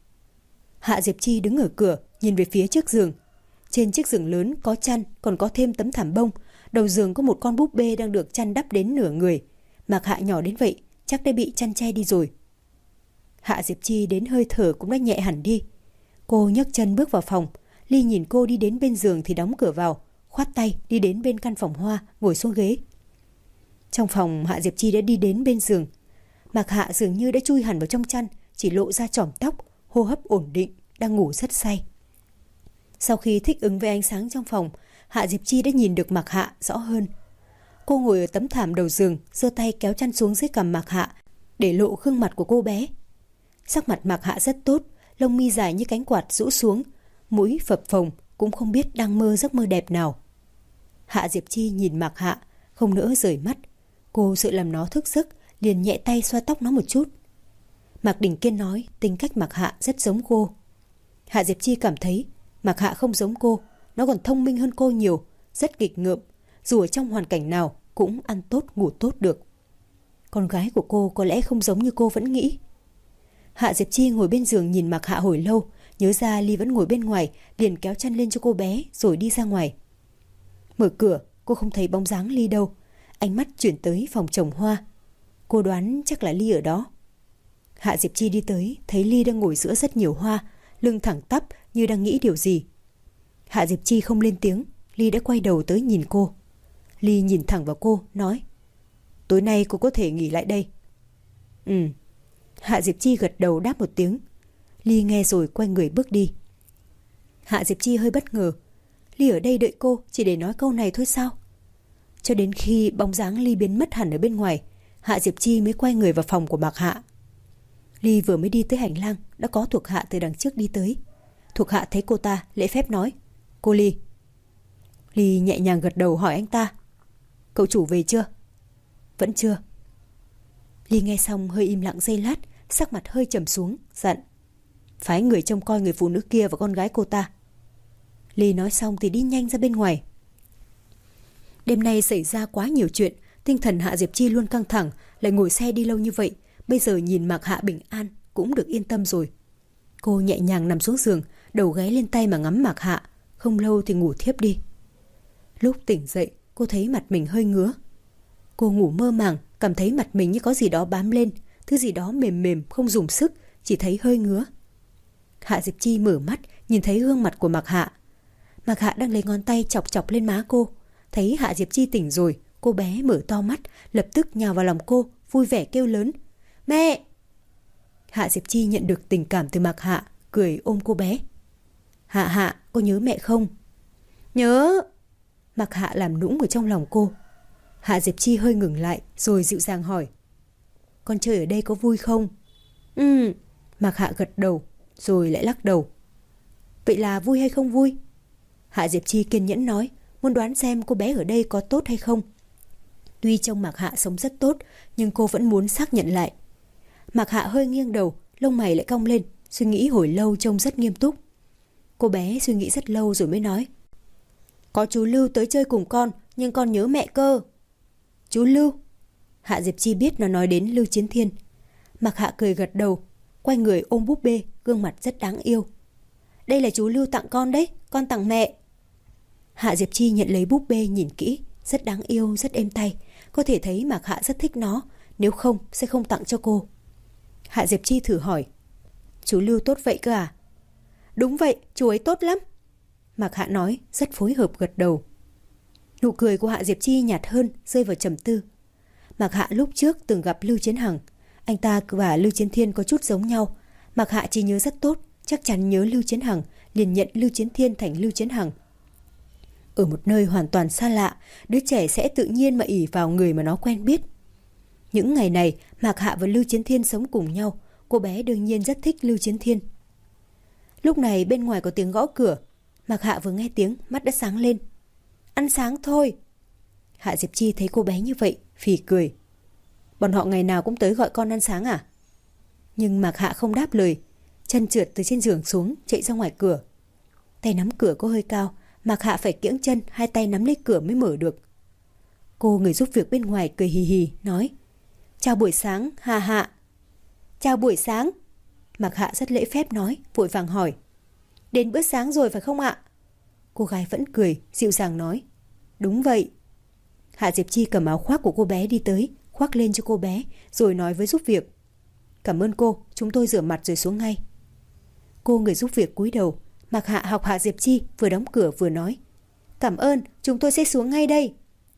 Hạ Diệp Chi đứng ở cửa, nhìn về phía trước giường. Trên chiếc giường lớn có chăn, còn có thêm tấm thảm bông. Đầu giường có một con búp bê đang được chăn đắp đến nửa người. Mạc Hạ nhỏ đến vậy, chắc đã bị chăn che đi rồi. Hạ Diệp Chi đến hơi thở cũng đã nhẹ hẳn đi. Cô nhấc chân bước vào phòng. Ly nhìn cô đi đến bên giường thì đóng cửa vào, khoát tay đi đến bên căn phòng hoa, ngồi xuống ghế. Trong phòng, Hạ Diệp Chi đã đi đến bên giường. Mạc Hạ dường như đã chui hẳn vào trong chăn, chỉ lộ ra chòm tóc, hô hấp ổn định, đang ngủ rất say. Sau khi thích ứng với ánh sáng trong phòng, Hạ Diệp Chi đã nhìn được Mạc Hạ rõ hơn. Cô ngồi ở tấm thảm đầu giường, giơ tay kéo chăn xuống dưới cằm Mạc Hạ, để lộ gương mặt của cô bé. Sắc mặt Mạc Hạ rất tốt, lông mi dài như cánh quạt rũ xuống, mũi phập phồng, cũng không biết đang mơ giấc mơ đẹp nào. Hạ Diệp Chi nhìn Mạc Hạ, không nỡ rời mắt. Cô sợ làm nó thức giấc, liền nhẹ tay xoa tóc nó một chút. Mạc Đình Kiên nói tính cách Mạc Hạ rất giống cô. Hạ Diệp Chi cảm thấy Mạc Hạ không giống cô, nó còn thông minh hơn cô nhiều, rất nghịch ngợm, dù ở trong hoàn cảnh nào cũng ăn tốt ngủ tốt được. Con gái của cô có lẽ không giống như cô vẫn nghĩ. Hạ Diệp Chi ngồi bên giường nhìn Mạc Hạ hồi lâu, nhớ ra Ly vẫn ngồi bên ngoài, liền kéo chăn lên cho cô bé rồi đi ra ngoài. Mở cửa, cô không thấy bóng dáng Ly đâu, ánh mắt chuyển tới phòng trồng hoa. Cô đoán chắc là Ly ở đó. Hạ Diệp Chi đi tới, thấy Ly đang ngồi giữa rất nhiều hoa, lưng thẳng tắp như đang nghĩ điều gì. Hạ Diệp Chi không lên tiếng, Ly đã quay đầu tới nhìn cô. Ly nhìn thẳng vào cô, nói: tối nay cô có thể nghỉ lại đây. Hạ Diệp Chi gật đầu đáp một tiếng. Ly nghe rồi quay người bước đi. Hạ Diệp Chi hơi bất ngờ. Ly ở đây đợi cô chỉ để nói câu này thôi sao? Cho đến khi bóng dáng Ly biến mất hẳn ở bên ngoài, Hạ Diệp Chi mới quay người vào phòng của Mạc Hạ. Ly vừa mới đi tới hành lang, đã có thuộc hạ từ đằng trước đi tới. Thuộc hạ thấy cô ta, lễ phép nói: cô Ly. Ly nhẹ nhàng gật đầu hỏi anh ta: cậu chủ về chưa? Vẫn chưa. Ly nghe xong hơi im lặng giây lát, sắc mặt hơi trầm xuống, dặn: phái người trông coi người phụ nữ kia và con gái cô ta. Ly nói xong thì đi nhanh ra bên ngoài. Đêm nay xảy ra quá nhiều chuyện, tinh thần Hạ Diệp Chi luôn căng thẳng, lại ngồi xe đi lâu như vậy, bây giờ nhìn Mạc Hạ bình an cũng được yên tâm rồi. Cô nhẹ nhàng nằm xuống giường, đầu gáy lên tay mà ngắm Mạc Hạ, không lâu thì ngủ thiếp đi. Lúc tỉnh dậy, cô thấy mặt mình hơi ngứa. Cô ngủ mơ màng, cảm thấy mặt mình như có gì đó bám lên, thứ gì đó mềm mềm không dùng sức, chỉ thấy hơi ngứa. Hạ Diệp Chi mở mắt, nhìn thấy gương mặt của Mạc Hạ. Mạc Hạ đang lấy ngón tay chọc chọc lên má cô. Thấy Hạ Diệp Chi tỉnh rồi, cô bé mở to mắt, lập tức nhào vào lòng cô, vui vẻ kêu lớn: mẹ! Hạ Diệp Chi nhận được tình cảm từ Mạc Hạ, cười ôm cô bé. Hạ Hạ, cô nhớ mẹ không? Nhớ! Mạc Hạ làm nũng ở trong lòng cô. Hạ Diệp Chi hơi ngừng lại, rồi dịu dàng hỏi: con chơi ở đây có vui không? Mạc Hạ gật đầu, rồi lại lắc đầu. Vậy là vui hay không vui? Hạ Diệp Chi kiên nhẫn nói, muốn đoán xem cô bé ở đây có tốt hay không. Tuy trông Mạc Hạ sống rất tốt, nhưng cô vẫn muốn xác nhận lại. Mạc Hạ hơi nghiêng đầu, lông mày lại cong lên, suy nghĩ hồi lâu trông rất nghiêm túc. Cô bé suy nghĩ rất lâu rồi mới nói: có chú Lưu tới chơi cùng con, nhưng con nhớ mẹ cơ. Chú Lưu? Hạ Diệp Chi biết nó nói đến Lưu Chiến Thiên. Mạc Hạ cười gật đầu, quay người ôm búp bê, gương mặt rất đáng yêu. Đây là chú Lưu tặng con đấy, con tặng mẹ. Hạ Diệp Chi nhận lấy búp bê nhìn kỹ, rất đáng yêu, rất êm tay. Có thể thấy Mạc Hạ rất thích nó, nếu không sẽ không tặng cho cô. Hạ Diệp Chi thử hỏi: chú Lưu tốt vậy cơ à? Đúng vậy, chú ấy tốt lắm. Mạc Hạ nói, rất phối hợp gật đầu. Nụ cười của Hạ Diệp Chi nhạt hơn, rơi vào trầm tư. Mạc Hạ lúc trước từng gặp Lưu Chiến Hằng, anh ta và Lưu Chiến Thiên có chút giống nhau. Mạc Hạ chỉ nhớ rất tốt, chắc chắn nhớ Lưu Chiến Hằng, liền nhận Lưu Chiến Thiên thành Lưu Chiến Hằng. Ở một nơi hoàn toàn xa lạ, đứa trẻ sẽ tự nhiên mà ỷ vào người mà nó quen biết. Những ngày này, Mạc Hạ và Lưu Chiến Thiên sống cùng nhau, cô bé đương nhiên rất thích Lưu Chiến Thiên. Lúc này bên ngoài có tiếng gõ cửa. Mạc Hạ vừa nghe tiếng, mắt đã sáng lên. Ăn sáng thôi. Hạ Diệp Chi thấy cô bé như vậy, phì cười. Bọn họ ngày nào cũng tới gọi con ăn sáng à? Nhưng Mạc Hạ không đáp lời, chân trượt từ trên giường xuống, chạy ra ngoài cửa. Tay nắm cửa có hơi cao, Mạc Hạ phải kiễng chân, hai tay nắm lấy cửa mới mở được. Cô người giúp việc bên ngoài cười hì hì, nói: chào buổi sáng, Hạ Hạ. Chào buổi sáng. Mạc Hạ rất lễ phép nói, vội vàng hỏi: đến bữa sáng rồi phải không ạ? Cô gái vẫn cười, dịu dàng nói: đúng vậy. Hạ Diệp Chi cầm áo khoác của cô bé đi tới, khoác lên cho cô bé, rồi nói với giúp việc: cảm ơn cô, chúng tôi rửa mặt rồi xuống ngay. Cô người giúp việc cúi đầu. Mạc Hạ học Hạ Diệp Chi, vừa đóng cửa vừa nói: Cảm ơn, chúng tôi sẽ xuống ngay đây.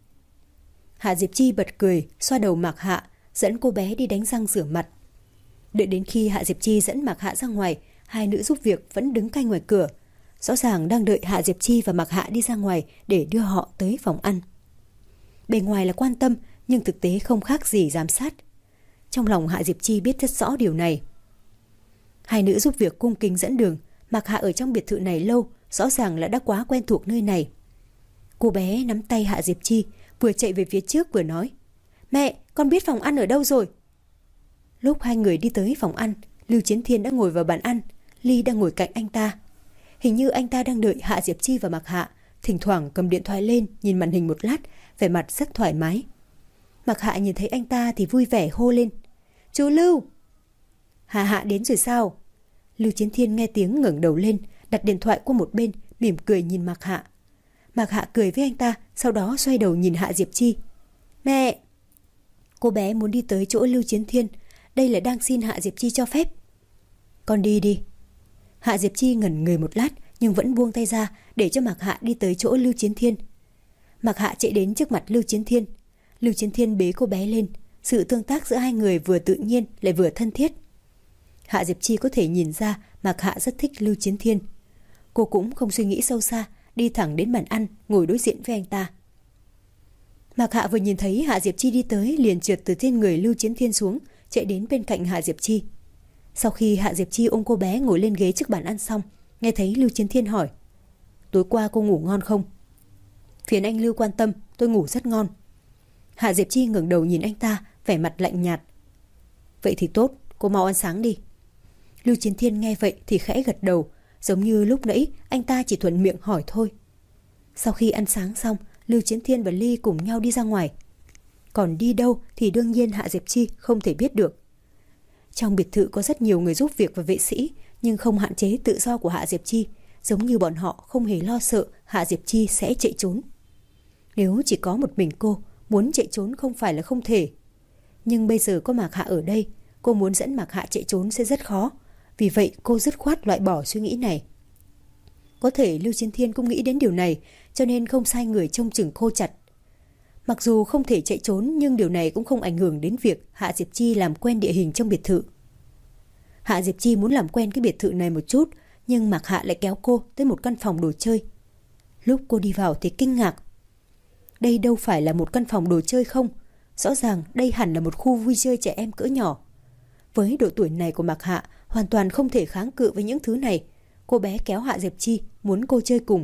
Hạ Diệp Chi bật cười, xoa đầu Mạc Hạ, dẫn cô bé đi đánh răng rửa mặt. Đợi đến khi Hạ Diệp Chi dẫn Mạc Hạ ra ngoài, hai nữ giúp việc vẫn đứng canh ngoài cửa, rõ ràng đang đợi Hạ Diệp Chi và Mạc Hạ đi ra ngoài để đưa họ tới phòng ăn. Bề ngoài là quan tâm, nhưng thực tế không khác gì giám sát. Trong lòng Hạ Diệp Chi biết rất rõ điều này. Hai nữ giúp việc cung kính dẫn đường. Mạc Hạ ở trong biệt thự này lâu, rõ ràng là đã quá quen thuộc nơi này. Cô bé nắm tay Hạ Diệp Chi, vừa chạy về phía trước vừa nói: Mẹ, con biết phòng ăn ở đâu rồi. Lúc hai người đi tới phòng ăn, Lưu Chiến Thiên đã ngồi vào bàn ăn, Ly đang ngồi cạnh anh ta. Hình như anh ta đang đợi Hạ Diệp Chi và Mạc Hạ, thỉnh thoảng cầm điện thoại lên nhìn màn hình một lát, vẻ mặt rất thoải mái. Mạc Hạ nhìn thấy anh ta thì vui vẻ hô lên: Chú Lưu! Hạ Hạ đến rồi sao? Lưu Chiến Thiên nghe tiếng ngẩng đầu lên, đặt điện thoại qua một bên, mỉm cười nhìn Mạc Hạ. Mạc Hạ cười với anh ta, sau đó xoay đầu nhìn Hạ Diệp Chi. Mẹ! Cô bé muốn đi tới chỗ Lưu Chiến Thiên, đây là đang xin Hạ Diệp Chi cho phép. Con đi đi. Hạ Diệp Chi ngẩn người một lát nhưng vẫn buông tay ra để cho Mạc Hạ đi tới chỗ Lưu Chiến Thiên. Mạc Hạ chạy đến trước mặt Lưu Chiến Thiên. Lưu Chiến Thiên bế cô bé lên, sự tương tác giữa hai người vừa tự nhiên lại vừa thân thiết. Hạ Diệp Chi có thể nhìn ra Mạc Hạ rất thích Lưu Chiến Thiên. Cô cũng không suy nghĩ sâu xa, đi thẳng đến bàn ăn, ngồi đối diện với anh ta. Mạc Hạ vừa nhìn thấy Hạ Diệp Chi đi tới liền trượt từ trên người Lưu Chiến Thiên xuống, chạy đến bên cạnh Hạ Diệp Chi. Sau khi Hạ Diệp Chi ôm cô bé ngồi lên ghế trước bàn ăn xong, nghe thấy Lưu Chiến Thiên hỏi: Tối qua cô ngủ ngon không? Phiền anh Lưu quan tâm, tôi ngủ rất ngon. Hạ Diệp Chi ngẩng đầu nhìn anh ta, vẻ mặt lạnh nhạt. Vậy thì tốt, cô mau ăn sáng đi. Lưu Chiến Thiên nghe vậy thì khẽ gật đầu, giống như lúc nãy anh ta chỉ thuận miệng hỏi thôi. Sau khi ăn sáng xong, Lưu Chiến Thiên và Ly cùng nhau đi ra ngoài. Còn đi đâu thì đương nhiên Hạ Diệp Chi không thể biết được. Trong biệt thự có rất nhiều người giúp việc và vệ sĩ, nhưng không hạn chế tự do của Hạ Diệp Chi, giống như bọn họ không hề lo sợ Hạ Diệp Chi sẽ chạy trốn. Nếu chỉ có một mình cô, muốn chạy trốn không phải là không thể. Nhưng bây giờ có Mạc Hạ ở đây, cô muốn dẫn Mạc Hạ chạy trốn sẽ rất khó. Vì vậy cô dứt khoát loại bỏ suy nghĩ này. Có thể Lưu Chiến Thiên cũng nghĩ đến điều này, cho nên không sai người trông chừng cô chặt. Mặc dù không thể chạy trốn, nhưng điều này cũng không ảnh hưởng đến việc Hạ Diệp Chi làm quen địa hình trong biệt thự. Hạ Diệp Chi muốn làm quen cái biệt thự này một chút, nhưng Mạc Hạ lại kéo cô tới một căn phòng đồ chơi. Lúc cô đi vào thì kinh ngạc. Đây đâu phải là một căn phòng đồ chơi không? Rõ ràng đây hẳn là một khu vui chơi trẻ em cỡ nhỏ. Với độ tuổi này của Mạc Hạ, hoàn toàn không thể kháng cự với những thứ này. Cô bé kéo Hạ Diệp Chi, muốn cô chơi cùng.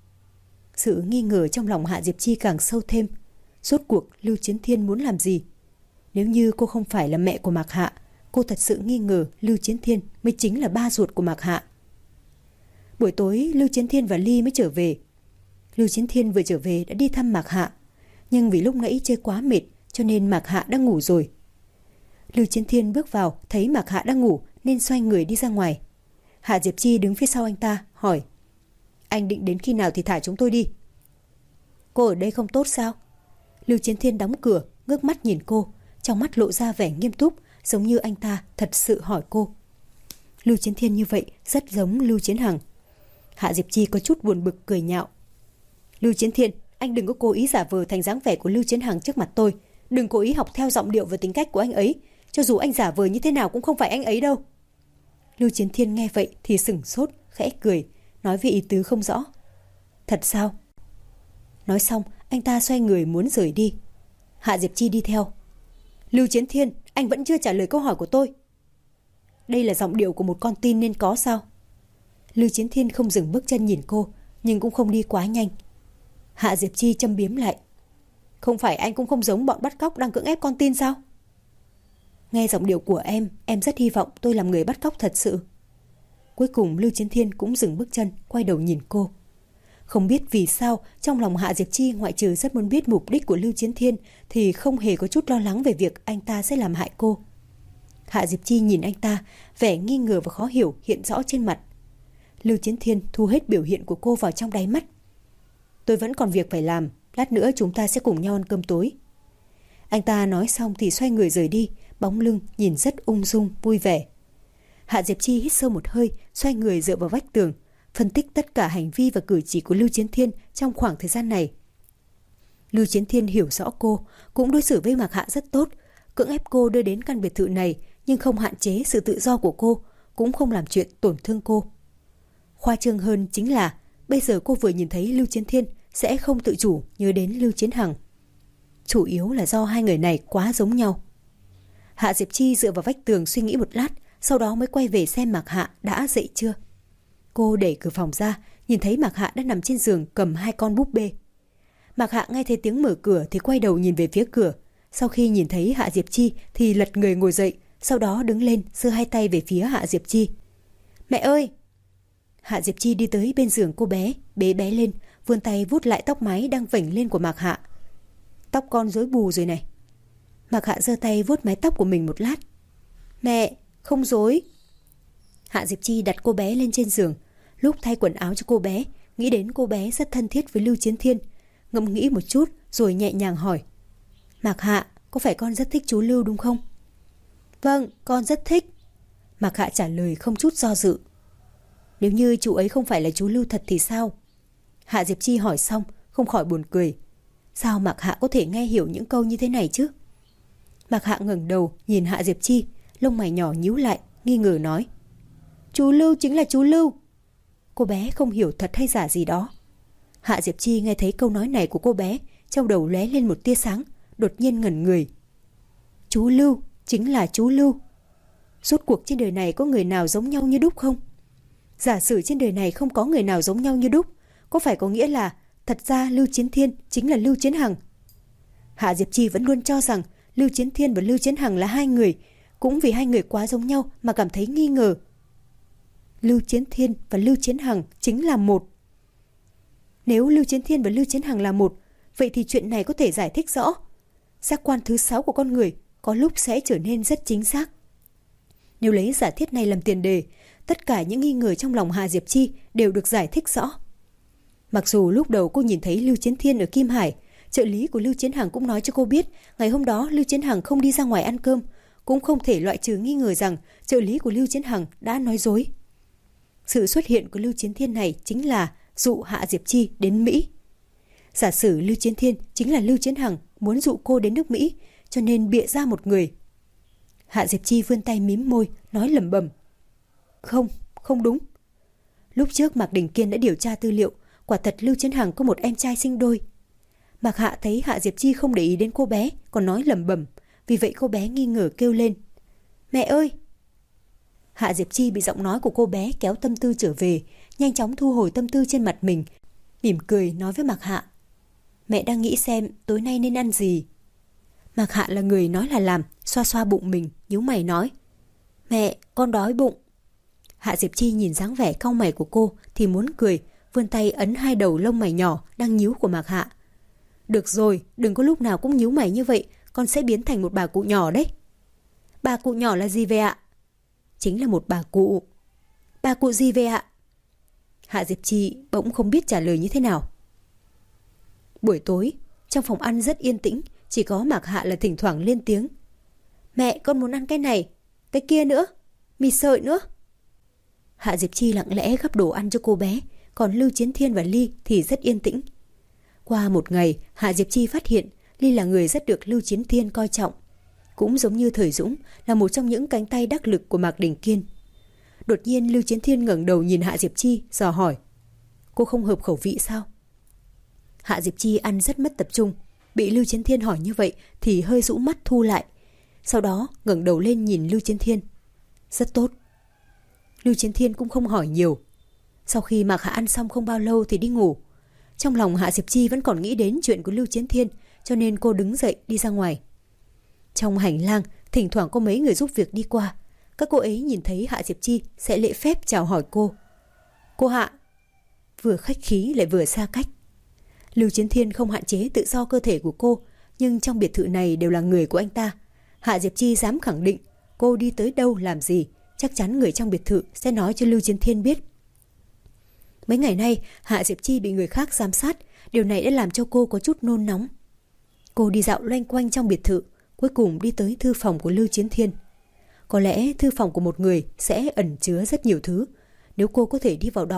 Sự nghi ngờ trong lòng Hạ Diệp Chi càng sâu thêm. Rốt cuộc Lưu Chiến Thiên muốn làm gì? Nếu như cô không phải là mẹ của Mạc Hạ, cô thật sự nghi ngờ Lưu Chiến Thiên mới chính là ba ruột của Mạc Hạ. Buổi tối Lưu Chiến Thiên và Ly mới trở về. Lưu Chiến Thiên vừa trở về đã đi thăm Mạc Hạ, nhưng vì lúc nãy chơi quá mệt cho nên Mạc Hạ đã ngủ rồi. Lưu Chiến Thiên bước vào thấy Mạc Hạ đang ngủ nên xoay người đi ra ngoài. Hạ Diệp Chi đứng phía sau anh ta hỏi: Anh định đến khi nào thì thả chúng tôi đi? Cô ở đây không tốt sao? Lưu Chiến Thiên đóng cửa, ngước mắt nhìn cô, trong mắt lộ ra vẻ nghiêm túc, giống như anh ta thật sự hỏi cô. Lưu Chiến Thiên như vậy rất giống Lưu Chiến Hằng. Hạ Diệp Chi có chút buồn bực cười nhạo. Lưu Chiến Thiên, anh đừng có cố ý giả vờ thành dáng vẻ của Lưu Chiến Hằng trước mặt tôi. Đừng cố ý học theo giọng điệu và tính cách của anh ấy. Cho dù anh giả vờ như thế nào cũng không phải anh ấy đâu. Lưu Chiến Thiên nghe vậy thì sửng sốt, khẽ cười, nói với ý tứ không rõ. Thật sao? Nói xong, anh ta xoay người muốn rời đi. Hạ Diệp Chi đi theo. Lưu Chiến Thiên, anh vẫn chưa trả lời câu hỏi của tôi. Đây là giọng điệu của một con tin nên có sao? Lưu Chiến Thiên không dừng bước chân nhìn cô, nhưng cũng không đi quá nhanh. Hạ Diệp Chi châm biếm lại. Không phải anh cũng không giống bọn bắt cóc đang cưỡng ép con tin sao? Nghe giọng điệu của em rất hy vọng tôi làm người bắt cóc thật sự. Cuối cùng Lưu Chiến Thiên cũng dừng bước chân, quay đầu nhìn cô. Không biết vì sao, trong lòng Hạ Diệp Chi ngoại trừ rất muốn biết mục đích của Lưu Chiến Thiên thì không hề có chút lo lắng về việc anh ta sẽ làm hại cô. Hạ Diệp Chi nhìn anh ta, vẻ nghi ngờ và khó hiểu hiện rõ trên mặt. Lưu Chiến Thiên thu hết biểu hiện của cô vào trong đáy mắt. Tôi vẫn còn việc phải làm, lát nữa chúng ta sẽ cùng nhau ăn cơm tối. Anh ta nói xong thì xoay người rời đi, bóng lưng nhìn rất ung dung, vui vẻ. Hạ Diệp Chi hít sâu một hơi, xoay người dựa vào vách tường, phân tích tất cả hành vi và cử chỉ của Lưu Chiến Thiên trong khoảng thời gian này. Lưu Chiến Thiên hiểu rõ cô, cũng đối xử với Mạc Hạ rất tốt, cưỡng ép cô đưa đến căn biệt thự này nhưng không hạn chế sự tự do của cô, cũng không làm chuyện tổn thương cô. Khoa trương hơn chính là bây giờ cô vừa nhìn thấy Lưu Chiến Thiên sẽ không tự chủ nhớ đến Lưu Chiến Hằng. Chủ yếu là do hai người này quá giống nhau. Hạ Diệp Chi dựa vào vách tường suy nghĩ một lát, sau đó mới quay về xem Mạc Hạ đã dậy chưa. Cô đẩy cửa phòng ra, nhìn thấy Mạc Hạ đã nằm trên giường cầm 2 con búp bê. Mạc Hạ nghe thấy tiếng mở cửa thì quay đầu nhìn về phía cửa. Sau khi nhìn thấy Hạ Diệp Chi thì lật người ngồi dậy, sau đó đứng lên giơ 2 tay về phía Hạ Diệp Chi. Mẹ ơi! Hạ Diệp Chi đi tới bên giường cô bé, bế bé lên, vươn tay vuốt lại tóc mái đang vểnh lên của Mạc Hạ. Tóc con rối bù rồi này. Mạc Hạ giơ tay vuốt mái tóc của mình một lát. Mẹ, không rối. Hạ Diệp Chi đặt cô bé lên trên giường, lúc thay quần áo cho cô bé, nghĩ đến cô bé rất thân thiết với Lưu Chiến Thiên, ngẫm nghĩ một chút rồi nhẹ nhàng hỏi. Mạc Hạ, có phải con rất thích chú Lưu đúng không? Vâng, con rất thích. Mạc Hạ trả lời không chút do dự. Nếu như chú ấy không phải là chú Lưu thật thì sao? Hạ Diệp Chi hỏi xong, không khỏi buồn cười. Sao Mạc Hạ có thể nghe hiểu những câu như thế này chứ? Mạc Hạ ngẩng đầu nhìn Hạ Diệp Chi, lông mày nhỏ nhíu lại, nghi ngờ nói. Chú Lưu chính là chú Lưu. Cô bé không hiểu thật hay giả gì đó. Hạ Diệp Chi nghe thấy câu nói này của cô bé, trong đầu lóe lên một tia sáng, đột nhiên ngẩn người. Chú Lưu, chính là chú Lưu. Rốt cuộc trên đời này có người nào giống nhau như đúc không? Giả sử trên đời này không có người nào giống nhau như đúc, có phải có nghĩa là thật ra Lưu Chiến Thiên chính là Lưu Chiến Hằng? Hạ Diệp Chi vẫn luôn cho rằng Lưu Chiến Thiên và Lưu Chiến Hằng là hai người, cũng vì hai người quá giống nhau mà cảm thấy nghi ngờ. Lưu Chiến Thiên và Lưu Chiến Hằng chính là một. Nếu Lưu Chiến Thiên và Lưu Chiến Hằng là một, vậy thì chuyện này có thể giải thích rõ. Giác quan thứ 6 của con người có lúc sẽ trở nên rất chính xác. Nếu lấy giả thiết này làm tiền đề, tất cả những nghi ngờ trong lòng Hạ Diệp Chi đều được giải thích rõ. Mặc dù lúc đầu cô nhìn thấy Lưu Chiến Thiên ở Kim Hải, trợ lý của Lưu Chiến Hằng cũng nói cho cô biết ngày hôm đó Lưu Chiến Hằng không đi ra ngoài ăn cơm, cũng không thể loại trừ nghi ngờ rằng trợ lý của Lưu Chiến Hằng đã nói dối. Sự xuất hiện của Lưu Chiến Thiên này chính là dụ Hạ Diệp Chi đến Mỹ. Giả sử Lưu Chiến Thiên chính là Lưu Chiến Hằng muốn dụ cô đến nước Mỹ, cho nên bịa ra một người. Hạ Diệp Chi vươn tay mím môi, nói lẩm bẩm. Không đúng. Lúc trước Mạc Đình Kiên đã điều tra tư liệu, quả thật Lưu Chiến Hằng có một em trai sinh đôi. Mạc Hạ thấy Hạ Diệp Chi không để ý đến cô bé, còn nói lẩm bẩm, vì vậy cô bé nghi ngờ kêu lên. Mẹ ơi! Hạ Diệp Chi bị giọng nói của cô bé kéo tâm tư trở về, nhanh chóng thu hồi tâm tư trên mặt mình, mỉm cười nói với Mạc Hạ. Mẹ đang nghĩ xem tối nay nên ăn gì. Mạc Hạ là người nói là làm, xoa xoa bụng mình, nhíu mày nói. Mẹ, con đói bụng. Hạ Diệp Chi nhìn dáng vẻ cau mày của cô thì muốn cười, vươn tay ấn 2 đầu lông mày nhỏ đang nhíu của Mạc Hạ. Được rồi, đừng có lúc nào cũng nhíu mày như vậy, con sẽ biến thành một bà cụ nhỏ đấy. Bà cụ nhỏ là gì vậy ạ? Chính là một bà cụ. Bà cụ gì vậy ạ? Hạ Diệp Chi bỗng không biết trả lời như thế nào. Buổi tối, trong phòng ăn rất yên tĩnh, chỉ có Mạc Hạ là thỉnh thoảng lên tiếng. Mẹ, con muốn ăn cái này, cái kia nữa, mì sợi nữa. Hạ Diệp Chi lặng lẽ gắp đồ ăn cho cô bé, còn Lưu Chiến Thiên và Ly thì rất yên tĩnh. Qua một ngày, Hạ Diệp Chi phát hiện Ly là người rất được Lưu Chiến Thiên coi trọng. Cũng giống như Thời Dũng là một trong những cánh tay đắc lực của Mạc Đình Kiên. Đột nhiên Lưu Chiến Thiên ngẩng đầu nhìn Hạ Diệp Chi, dò hỏi. Cô không hợp khẩu vị sao? Hạ Diệp Chi ăn rất mất tập trung, bị Lưu Chiến Thiên hỏi như vậy thì hơi rũ mắt thu lại. Sau đó ngẩng đầu lên nhìn Lưu Chiến Thiên. Rất tốt. Lưu Chiến Thiên cũng không hỏi nhiều. Sau khi Mạc Hạ ăn xong không bao lâu thì đi ngủ. Trong lòng Hạ Diệp Chi vẫn còn nghĩ đến chuyện của Lưu Chiến Thiên, cho nên cô đứng dậy đi ra ngoài. Trong hành lang, thỉnh thoảng có mấy người giúp việc đi qua. Các cô ấy nhìn thấy Hạ Diệp Chi sẽ lễ phép chào hỏi cô. Cô Hạ. Vừa khách khí lại vừa xa cách. Lưu Chiến Thiên không hạn chế tự do cơ thể của cô, nhưng trong biệt thự này đều là người của anh ta. Hạ Diệp Chi dám khẳng định cô đi tới đâu làm gì, chắc chắn người trong biệt thự sẽ nói cho Lưu Chiến Thiên biết. Mấy ngày nay Hạ Diệp Chi bị người khác giám sát, điều này đã làm cho cô có chút nôn nóng. Cô đi dạo loanh quanh trong biệt thự, cuối cùng đi tới thư phòng của Lưu Chiến Thiên. Có lẽ thư phòng của một người sẽ ẩn chứa rất nhiều thứ. Nếu cô có thể đi vào đó,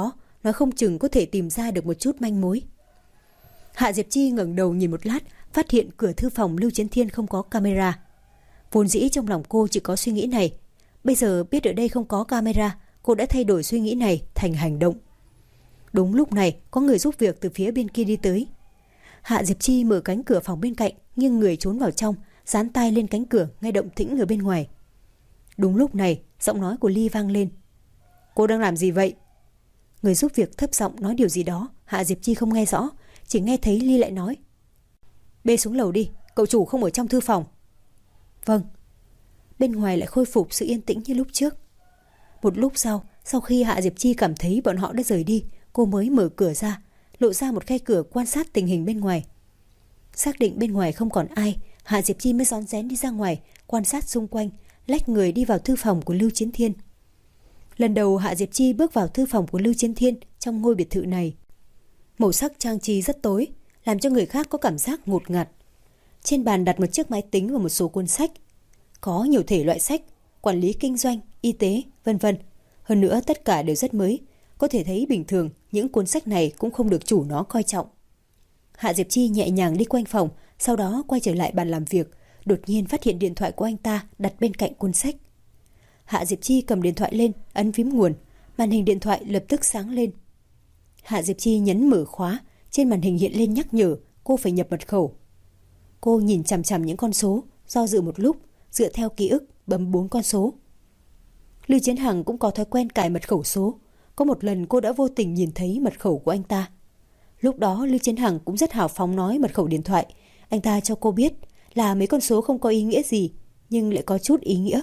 nói không chừng có thể tìm ra được một chút manh mối. Hạ Diệp Chi ngẩng đầu nhìn một lát, phát hiện cửa thư phòng Lưu Chiến Thiên không có camera. Vốn dĩ trong lòng cô chỉ có suy nghĩ này, bây giờ biết ở đây không có camera, cô đã thay đổi suy nghĩ này thành hành động. Đúng lúc này, có người giúp việc từ phía bên kia đi tới. Hạ Diệp Chi mở cánh cửa phòng bên cạnh, nghiêng người trốn vào trong, dán tai lên cánh cửa nghe động tĩnh ở bên ngoài. Đúng lúc này, giọng nói của Ly vang lên. Cô đang làm gì vậy? Người giúp việc thấp giọng nói điều gì đó, Hạ Diệp Chi không nghe rõ, chỉ nghe thấy Ly lại nói. Bê xuống lầu đi, cậu chủ không ở trong thư phòng. Vâng. Bên ngoài lại khôi phục sự yên tĩnh như lúc trước. Một lúc sau khi Hạ Diệp Chi cảm thấy bọn họ đã rời đi, cô mới mở cửa ra, lộ ra một khe cửa quan sát tình hình bên ngoài. Xác định bên ngoài không còn ai, Hạ Diệp Chi mới rón rén đi ra ngoài, quan sát xung quanh, lách người đi vào thư phòng của Lưu Chiến Thiên. Lần đầu Hạ Diệp Chi bước vào thư phòng của Lưu Chiến Thiên trong ngôi biệt thự này. Màu sắc trang trí rất tối, làm cho người khác có cảm giác ngột ngạt. Trên bàn đặt một chiếc máy tính và một số cuốn sách. Có nhiều thể loại sách, quản lý kinh doanh, y tế, vân vân. Hơn nữa tất cả đều rất mới. Có thể thấy bình thường những cuốn sách này cũng không được chủ nó coi trọng. Hạ Diệp Chi nhẹ nhàng đi quanh phòng, sau đó quay trở lại bàn làm việc. Đột nhiên phát hiện điện thoại của anh ta đặt bên cạnh cuốn sách. Hạ Diệp Chi cầm điện thoại lên, ấn phím nguồn. Màn hình điện thoại lập tức sáng lên. Hạ Diệp Chi nhấn mở khóa. Trên màn hình hiện lên nhắc nhở cô phải nhập mật khẩu. Cô nhìn chằm chằm những con số, do dự một lúc, dựa theo ký ức bấm 4 con số. Lưu Chiến Hằng cũng có thói quen cài mật khẩu số. Có một lần cô đã vô tình nhìn thấy mật khẩu của anh ta. Lúc đó Lưu Chiến Hằng cũng rất hào phóng nói mật khẩu điện thoại. Anh ta cho cô biết là mấy con số không có ý nghĩa gì, nhưng lại có chút ý nghĩa.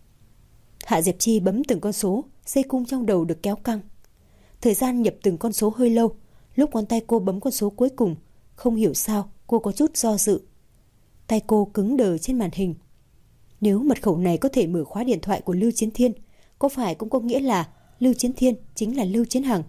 Hạ Diệp Chi bấm từng con số, dây cung trong đầu được kéo căng. Thời gian nhập từng con số hơi lâu. Lúc ngón tay cô bấm con số cuối cùng, không hiểu sao cô có chút do dự. Tay cô cứng đờ trên màn hình. Nếu mật khẩu này có thể mở khóa điện thoại của Lưu Chiến Thiên, có phải cũng có nghĩa là Lưu Chiến Thiên chính là Lưu Chiến Hằng?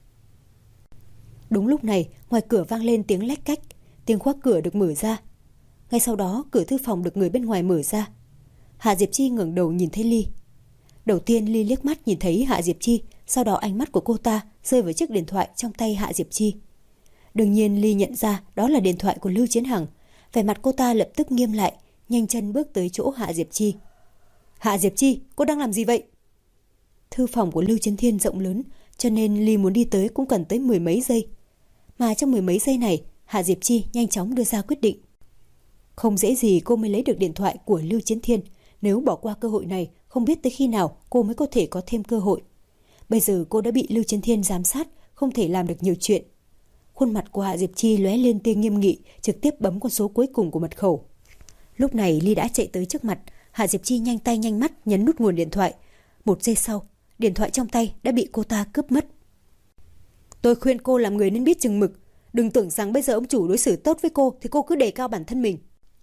Đúng lúc này, ngoài cửa vang lên tiếng lách cách, tiếng khóa cửa được mở ra. Ngay sau đó, cửa thư phòng được người bên ngoài mở ra. Hạ Diệp Chi ngẩng đầu nhìn thấy Ly. Đầu tiên Ly liếc mắt nhìn thấy Hạ Diệp Chi, sau đó ánh mắt của cô ta rơi vào chiếc điện thoại trong tay Hạ Diệp Chi. Đương nhiên Ly nhận ra đó là điện thoại của Lưu Chiến Hằng. Vẻ mặt cô ta lập tức nghiêm lại, nhanh chân bước tới chỗ Hạ Diệp Chi. Hạ Diệp Chi, cô đang làm gì vậy? Thư phòng của Lưu Chiến Thiên rộng lớn, cho nên Ly muốn đi tới cũng cần tới 10 mấy giây. Mà trong 10 mấy giây này, Hạ Diệp Chi nhanh chóng đưa ra quyết định. Không dễ gì cô mới lấy được điện thoại của Lưu Chiến Thiên. Nếu bỏ qua cơ hội này, không biết tới khi nào cô mới có thể có thêm cơ hội. Bây giờ cô đã bị Lưu Chiến Thiên giám sát, không thể làm được nhiều chuyện. Khuôn mặt của Hạ Diệp Chi lóe lên tia nghiêm nghị, trực tiếp bấm con số cuối cùng của mật khẩu. Lúc này Ly đã chạy tới trước mặt. Hạ Diệp Chi nhanh tay nhanh mắt nhấn nút nguồn điện thoại. 1 giây sau, điện thoại trong tay đã bị cô ta cướp mất. Tôi khuyên cô làm người nên biết chừng mực. Đừng tưởng rằng bây giờ ông chủ đối xử tốt với cô thì cô cứ đề cao bản thân mình.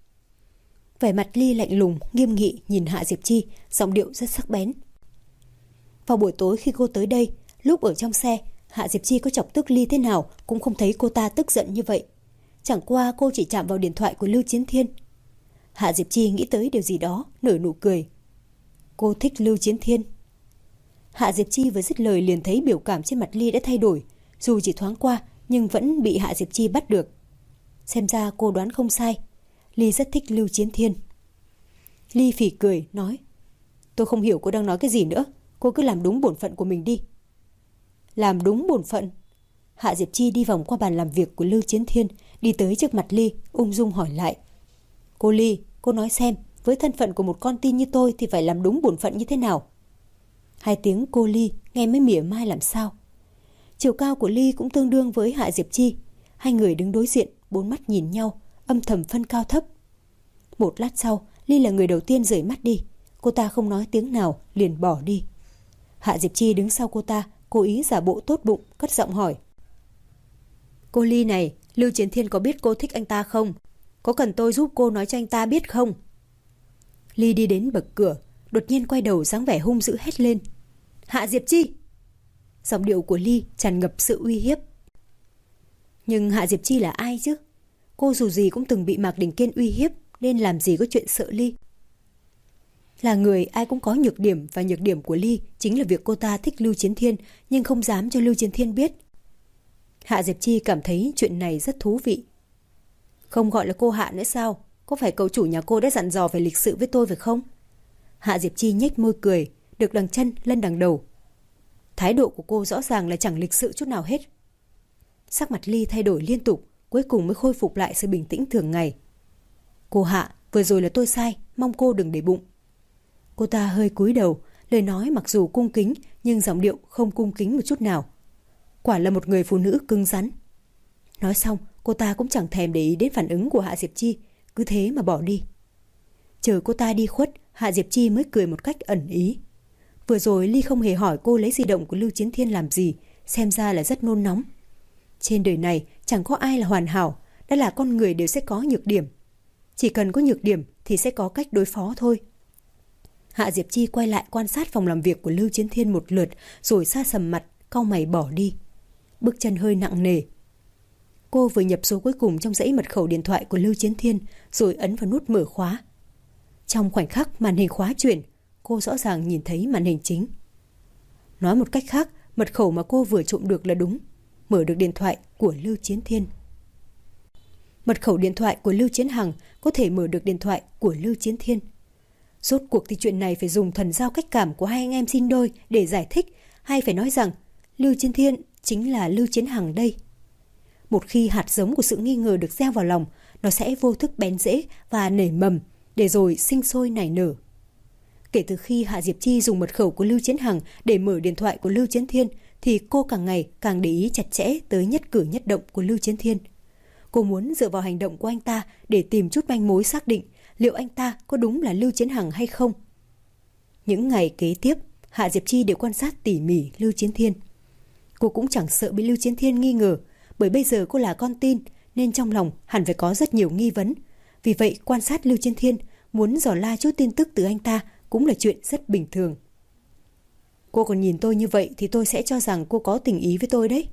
Vẻ mặt Ly lạnh lùng, nghiêm nghị nhìn Hạ Diệp Chi, giọng điệu rất sắc bén. Vào buổi tối khi cô tới đây, lúc ở trong xe, Hạ Diệp Chi có chọc tức Ly thế nào cũng không thấy cô ta tức giận như vậy. Chẳng qua cô chỉ chạm vào điện thoại của Lưu Chiến Thiên. Hạ Diệp Chi nghĩ tới điều gì đó, nở nụ cười. Cô thích Lưu Chiến Thiên. Hạ Diệp Chi vừa dứt lời liền thấy biểu cảm trên mặt Ly đã thay đổi. Dù chỉ thoáng qua nhưng vẫn bị Hạ Diệp Chi bắt được. Xem ra cô đoán không sai. Ly rất thích Lưu Chiến Thiên. Ly phì cười, nói. Tôi không hiểu cô đang nói cái gì nữa. Cô cứ làm đúng bổn phận của mình đi. Làm đúng bổn phận? Hạ Diệp Chi đi vòng qua bàn làm việc của Lưu Chiến Thiên, đi tới trước mặt Ly, ung dung hỏi lại. Cô Ly, cô nói xem, với thân phận của một con tin như tôi thì phải làm đúng bổn phận như thế nào? 2 tiếng cô Ly nghe mới mỉa mai làm sao. Chiều cao của Ly cũng tương đương với Hạ Diệp Chi. Hai người đứng đối diện, 4 mắt nhìn nhau, âm thầm phân cao thấp. Một lát sau, Ly là người đầu tiên rời mắt đi. Cô ta không nói tiếng nào, liền bỏ đi. Hạ Diệp Chi đứng sau cô ta, cố ý giả bộ tốt bụng, cất giọng hỏi. Cô Ly này, Lưu Chiến Thiên có biết cô thích anh ta không? Có cần tôi giúp cô nói cho anh ta biết không? Ly đi đến bậc cửa, đột nhiên quay đầu dáng vẻ hung dữ hét lên. Hạ Diệp Chi! Giọng điệu của Ly tràn ngập sự uy hiếp. Nhưng Hạ Diệp Chi là ai chứ? Cô dù gì cũng từng bị Mạc Đình Kiên uy hiếp, nên làm gì có chuyện sợ Ly. Là người ai cũng có nhược điểm, và nhược điểm của Ly chính là việc cô ta thích Lưu Chiến Thiên nhưng không dám cho Lưu Chiến Thiên biết. Hạ Diệp Chi cảm thấy chuyện này rất thú vị. Không gọi là cô Hạ nữa sao? Có phải cậu chủ nhà cô đã dặn dò về lịch sự với tôi phải không? Hạ Diệp Chi nhếch môi cười, được đằng chân lên đằng đầu. Thái độ của cô rõ ràng là chẳng lịch sự chút nào hết. Sắc mặt Ly thay đổi liên tục, cuối cùng mới khôi phục lại sự bình tĩnh thường ngày. Cô Hạ, vừa rồi là tôi sai, mong cô đừng để bụng. Cô ta hơi cúi đầu, lời nói mặc dù cung kính nhưng giọng điệu không cung kính một chút nào. Quả là một người phụ nữ cứng rắn. Nói xong, cô ta cũng chẳng thèm để ý đến phản ứng của Hạ Diệp Chi, cứ thế mà bỏ đi. Chờ cô ta đi khuất, Hạ Diệp Chi mới cười một cách ẩn ý. Vừa rồi Ly không hề hỏi cô lấy di động của Lưu Chiến Thiên làm gì, xem ra là rất nôn nóng. Trên đời này chẳng có ai là hoàn hảo, đã là con người đều sẽ có nhược điểm. Chỉ cần có nhược điểm thì sẽ có cách đối phó thôi. Hạ Diệp Chi quay lại quan sát phòng làm việc của Lưu Chiến Thiên một lượt, rồi sa sầm mặt, cau mày bỏ đi. Bước chân hơi nặng nề. Cô vừa nhập số cuối cùng trong dãy mật khẩu điện thoại của Lưu Chiến Thiên, rồi ấn vào nút mở khóa. Trong khoảnh khắc màn hình khóa chuyển, cô rõ ràng nhìn thấy màn hình chính. Nói một cách khác, mật khẩu mà cô vừa trộm được là đúng, mở được điện thoại của Lưu Chiến Thiên. Mật khẩu điện thoại của Lưu Chiến Hằng có thể mở được điện thoại của Lưu Chiến Thiên. Rốt cuộc thì chuyện này phải dùng thần giao cách cảm của hai anh em sinh đôi để giải thích, hay phải nói rằng Lưu Chiến Thiên chính là Lưu Chiến Hằng đây. Một khi hạt giống của sự nghi ngờ được gieo vào lòng, nó sẽ vô thức bén rễ và nảy mầm, để rồi sinh sôi nảy nở. Kể từ khi Hạ Diệp Chi dùng mật khẩu của Lưu Chiến Hằng để mở điện thoại của Lưu Chiến Thiên, thì cô càng ngày càng để ý chặt chẽ tới nhất cử nhất động của Lưu Chiến Thiên. Cô muốn dựa vào hành động của anh ta để tìm chút manh mối xác định liệu anh ta có đúng là Lưu Chiến Hằng hay không. Những ngày kế tiếp, Hạ Diệp Chi đều quan sát tỉ mỉ Lưu Chiến Thiên. Cô cũng chẳng sợ bị Lưu Chiến Thiên nghi ngờ, bởi bây giờ cô là con tin nên trong lòng hẳn phải có rất nhiều nghi vấn. Vì vậy quan sát Lưu Chiến Thiên, muốn dò la chút tin tức từ anh ta cũng là chuyện rất bình thường. Cô còn nhìn tôi như vậy thì tôi sẽ cho rằng cô có tình ý với tôi đấy.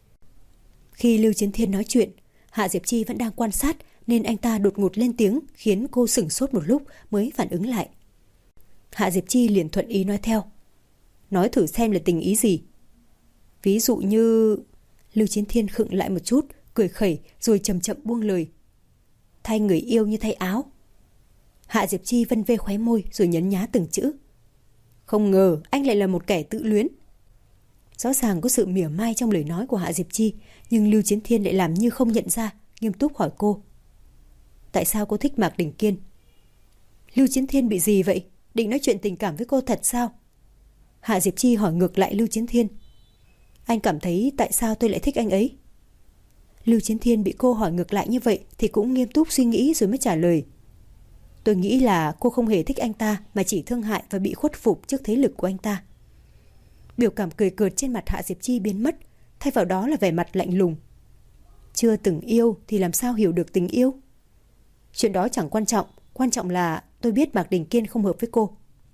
Khi Lưu Chiến Thiên nói chuyện, Hạ Diệp Chi vẫn đang quan sát nên anh ta đột ngột lên tiếng khiến cô sửng sốt một lúc mới phản ứng lại. Hạ Diệp Chi liền thuận ý nói theo. Nói thử xem là tình ý gì. Ví dụ như... Lưu Chiến Thiên khựng lại một chút, cười khẩy rồi chậm chậm buông lời. Thay người yêu như thay áo. Hạ Diệp Chi vân vê khóe môi rồi nhấn nhá từng chữ. Không ngờ anh lại là một kẻ tự luyến. Rõ ràng có sự mỉa mai trong lời nói của Hạ Diệp Chi, nhưng Lưu Chiến Thiên lại làm như không nhận ra, nghiêm túc hỏi cô. Tại sao cô thích Mạc Đình Kiên? Lưu Chiến Thiên bị gì vậy? Định nói chuyện tình cảm với cô thật sao? Hạ Diệp Chi hỏi ngược lại Lưu Chiến Thiên. Anh cảm thấy tại sao tôi lại thích anh ấy? Lưu Chiến Thiên bị cô hỏi ngược lại như vậy thì cũng nghiêm túc suy nghĩ rồi mới trả lời. Tôi nghĩ là cô không hề thích anh ta mà chỉ thương hại và bị khuất phục trước thế lực của anh ta. Biểu cảm cười cợt trên mặt Hạ Diệp Chi biến mất, thay vào đó là vẻ mặt lạnh lùng. Chưa từng yêu thì làm sao hiểu được tình yêu? Chuyện đó chẳng quan trọng là tôi biết Mạc Đình Kiên không hợp với cô.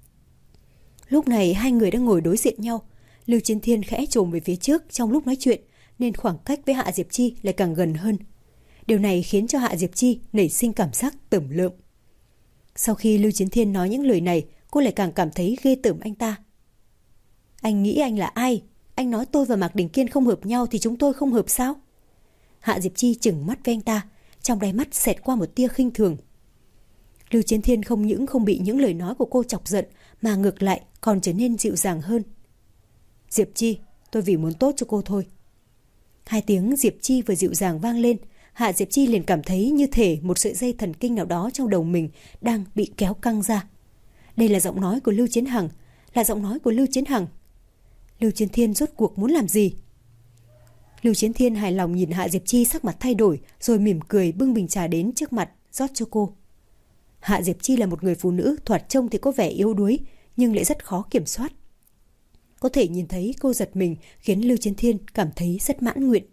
Lúc này hai người đang ngồi đối diện nhau. Lưu Chiến Thiên khẽ chồm về phía trước trong lúc nói chuyện, nên khoảng cách với Hạ Diệp Chi lại càng gần hơn. Điều này khiến cho Hạ Diệp Chi nảy sinh cảm giác tởm lợm. Sau khi Lưu Chiến Thiên nói những lời này, cô lại càng cảm thấy ghê tởm anh ta. Anh nghĩ anh là ai? Anh nói tôi và Mạc Đình Kiên không hợp nhau thì chúng tôi không hợp sao? Hạ Diệp Chi chừng mắt với anh ta, trong đáy mắt xẹt qua một tia khinh thường. Lưu Chiến Thiên không những không bị những lời nói của cô chọc giận, mà ngược lại còn trở nên dịu dàng hơn. Diệp Chi, tôi vì muốn tốt cho cô thôi. Hai tiếng Diệp Chi vừa dịu dàng vang lên, Hạ Diệp Chi liền cảm thấy như thể một sợi dây thần kinh nào đó trong đầu mình đang bị kéo căng ra. Đây là giọng nói của Lưu Chiến Hằng, là giọng nói của Lưu Chiến Hằng. Lưu Chiến Thiên rốt cuộc muốn làm gì? Lưu Chiến Thiên hài lòng nhìn Hạ Diệp Chi sắc mặt thay đổi, rồi mỉm cười bưng bình trà đến trước mặt rót cho cô. Hạ Diệp Chi là một người phụ nữ thoạt trông thì có vẻ yếu đuối, nhưng lại rất khó kiểm soát. Có thể nhìn thấy cô giật mình khiến Lưu Chiến Thiên cảm thấy rất mãn nguyện.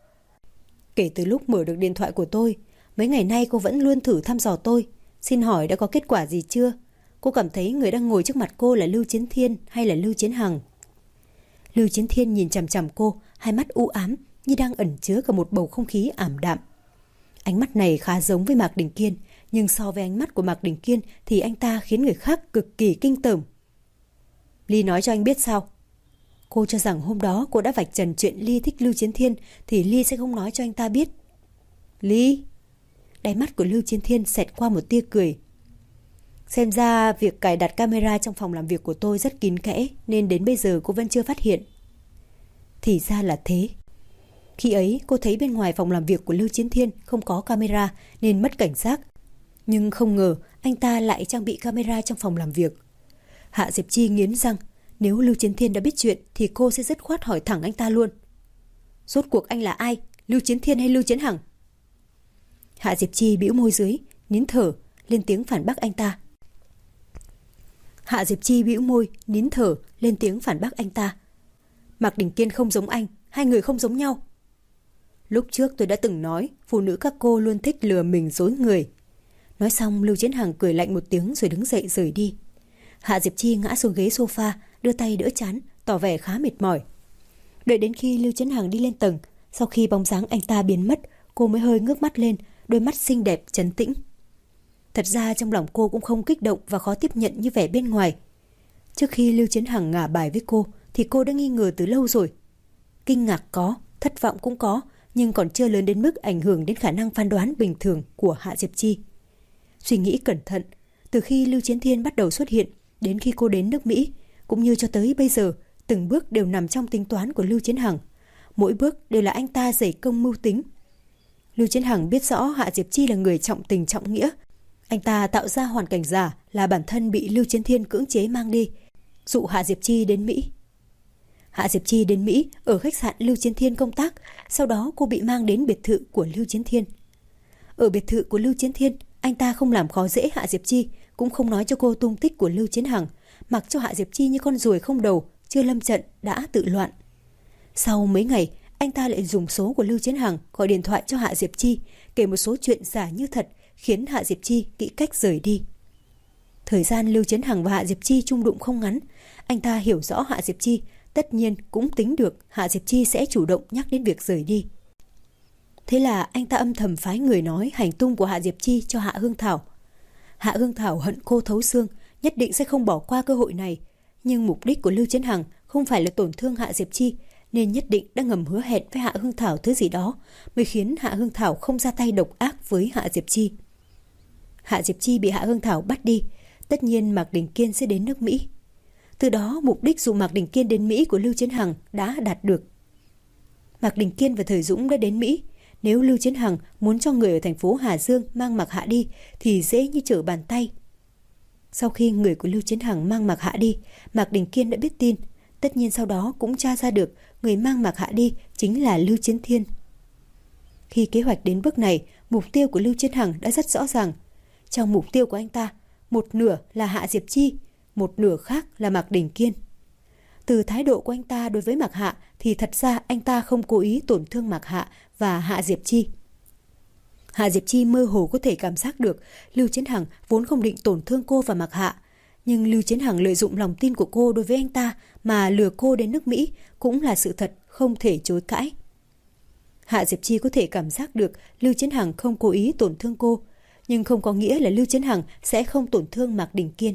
Kể từ lúc mở được điện thoại của tôi, mấy ngày nay cô vẫn luôn thử thăm dò tôi. Xin hỏi đã có kết quả gì chưa? Cô cảm thấy người đang ngồi trước mặt cô là Lưu Chiến Thiên hay là Lưu Chiến Hằng? Lưu Chiến Thiên nhìn chằm chằm cô, hai mắt u ám như đang ẩn chứa cả một bầu không khí ảm đạm. Ánh mắt này khá giống với Mạc Đình Kiên, nhưng so với ánh mắt của Mạc Đình Kiên thì anh ta khiến người khác cực kỳ kinh tởm. Ly nói cho anh biết sao? Cô cho rằng hôm đó cô đã vạch trần chuyện Ly thích Lưu Chiến Thiên thì Ly sẽ không nói cho anh ta biết. Ly? Đáy mắt của Lưu Chiến Thiên xẹt qua một tia cười. Xem ra việc cài đặt camera trong phòng làm việc của tôi rất kín kẽ nên đến bây giờ cô vẫn chưa phát hiện. Thì ra là thế. Khi ấy cô thấy bên ngoài phòng làm việc của Lưu Chiến Thiên không có camera nên mất cảnh giác. Nhưng không ngờ anh ta lại trang bị camera trong phòng làm việc. Hạ Diệp Chi nghiến răng, nếu Lưu Chiến Thiên đã biết chuyện thì cô sẽ dứt khoát hỏi thẳng anh ta luôn. Rốt cuộc anh là ai? Lưu Chiến Thiên hay Lưu Chiến Hằng? Hạ Diệp Chi bĩu môi dưới, nín thở, lên tiếng phản bác anh ta. Hạ Diệp Chi bĩu môi, nín thở, lên tiếng phản bác anh ta. Mạc Đình Kiên không giống anh, hai người không giống nhau. Lúc trước tôi đã từng nói, phụ nữ các cô luôn thích lừa mình dối người. Nói xong, Lưu Chiến Hằng cười lạnh một tiếng rồi đứng dậy rời đi. Hạ Diệp Chi ngã xuống ghế sofa, đưa tay đỡ trán, tỏ vẻ khá mệt mỏi. Đợi đến khi Lưu Chiến Hằng đi lên tầng, sau khi bóng dáng anh ta biến mất, cô mới hơi ngước mắt lên, đôi mắt xinh đẹp trấn tĩnh. Thật ra trong lòng cô cũng không kích động và khó tiếp nhận như vẻ bên ngoài. Trước khi Lưu Chiến Hằng ngả bài với cô thì cô đã nghi ngờ từ lâu rồi. Kinh ngạc có, thất vọng cũng có, nhưng còn chưa lớn đến mức ảnh hưởng đến khả năng phán đoán bình thường của Hạ Diệp Chi. Suy nghĩ cẩn thận, từ khi Lưu Chiến Thiên bắt đầu xuất hiện đến khi cô đến nước Mỹ, cũng như cho tới bây giờ, từng bước đều nằm trong tính toán của Lưu Chiến Hằng. Mỗi bước đều là anh ta dày công mưu tính. Lưu Chiến Hằng biết rõ Hạ Diệp Chi là người trọng tình trọng nghĩa. Anh ta tạo ra hoàn cảnh giả là bản thân bị Lưu Chiến Thiên cưỡng chế mang đi, dụ Hạ Diệp Chi đến Mỹ. Hạ Diệp Chi đến Mỹ ở khách sạn Lưu Chiến Thiên công tác, sau đó cô bị mang đến biệt thự của Lưu Chiến Thiên. Ở biệt thự của Lưu Chiến Thiên, anh ta không làm khó dễ Hạ Diệp Chi, cũng không nói cho cô tung tích của Lưu Chiến Hằng, mặc cho Hạ Diệp Chi như con ruồi không đầu, chưa lâm trận đã tự loạn. Sau mấy ngày, anh ta lại dùng số của Lưu Chiến Hằng gọi điện thoại cho Hạ Diệp Chi, kể một số chuyện giả như thật, khiến Hạ Diệp Chi nghĩ cách rời đi. Thời gian Lưu Chiến Hằng và Hạ Diệp Chi chung đụng không ngắn, anh ta hiểu rõ Hạ Diệp Chi, tất nhiên cũng tính được Hạ Diệp Chi sẽ chủ động nhắc đến việc rời đi. Thế là anh ta âm thầm phái người nói hành tung của Hạ Diệp Chi cho Hạ Hương Thảo. Hạ Hương Thảo hận cô thấu xương, nhất định sẽ không bỏ qua cơ hội này. Nhưng mục đích của Lưu Chiến Hằng không phải là tổn thương Hạ Diệp Chi, nên nhất định đã ngầm hứa hẹn với Hạ Hương Thảo thứ gì đó, mới khiến Hạ Hương Thảo không ra tay độc ác với Hạ Diệp Chi. Hạ Diệp Chi bị Hạ Hương Thảo bắt đi, tất nhiên Mạc Đình Kiên sẽ đến nước Mỹ. Từ đó mục đích dụ Mạc Đình Kiên đến Mỹ của Lưu Chiến Hằng đã đạt được. Mạc Đình Kiên và Thời Dũng đã đến Mỹ. Nếu Lưu Chiến Hằng muốn cho người ở thành phố Hà Dương mang Mạc Hạ đi thì dễ như trở bàn tay. Sau khi người của Lưu Chiến Hằng mang Mạc Hạ đi, Mạc Đình Kiên đã biết tin. Tất nhiên sau đó cũng tra ra được người mang Mạc Hạ đi chính là Lưu Chiến Thiên. Khi kế hoạch đến bước này, mục tiêu của Lưu Chiến Hằng đã rất rõ ràng. Trong mục tiêu của anh ta, một nửa là Hạ Diệp Chi, một nửa khác là Mạc Đình Kiên. Từ thái độ của anh ta đối với Mạc Hạ thì thật ra anh ta không cố ý tổn thương Mạc Hạ và Hạ Diệp Chi. Hạ Diệp Chi mơ hồ có thể cảm giác được Lưu Chiến Hằng vốn không định tổn thương cô và Mạc Hạ, nhưng Lưu Chiến Hằng lợi dụng lòng tin của cô đối với anh ta mà lừa cô đến nước Mỹ cũng là sự thật không thể chối cãi. Hạ Diệp Chi có thể cảm giác được Lưu Chiến Hằng không cố ý tổn thương cô, nhưng không có nghĩa là Lưu Chiến Hằng sẽ không tổn thương Mạc Đình Kiên.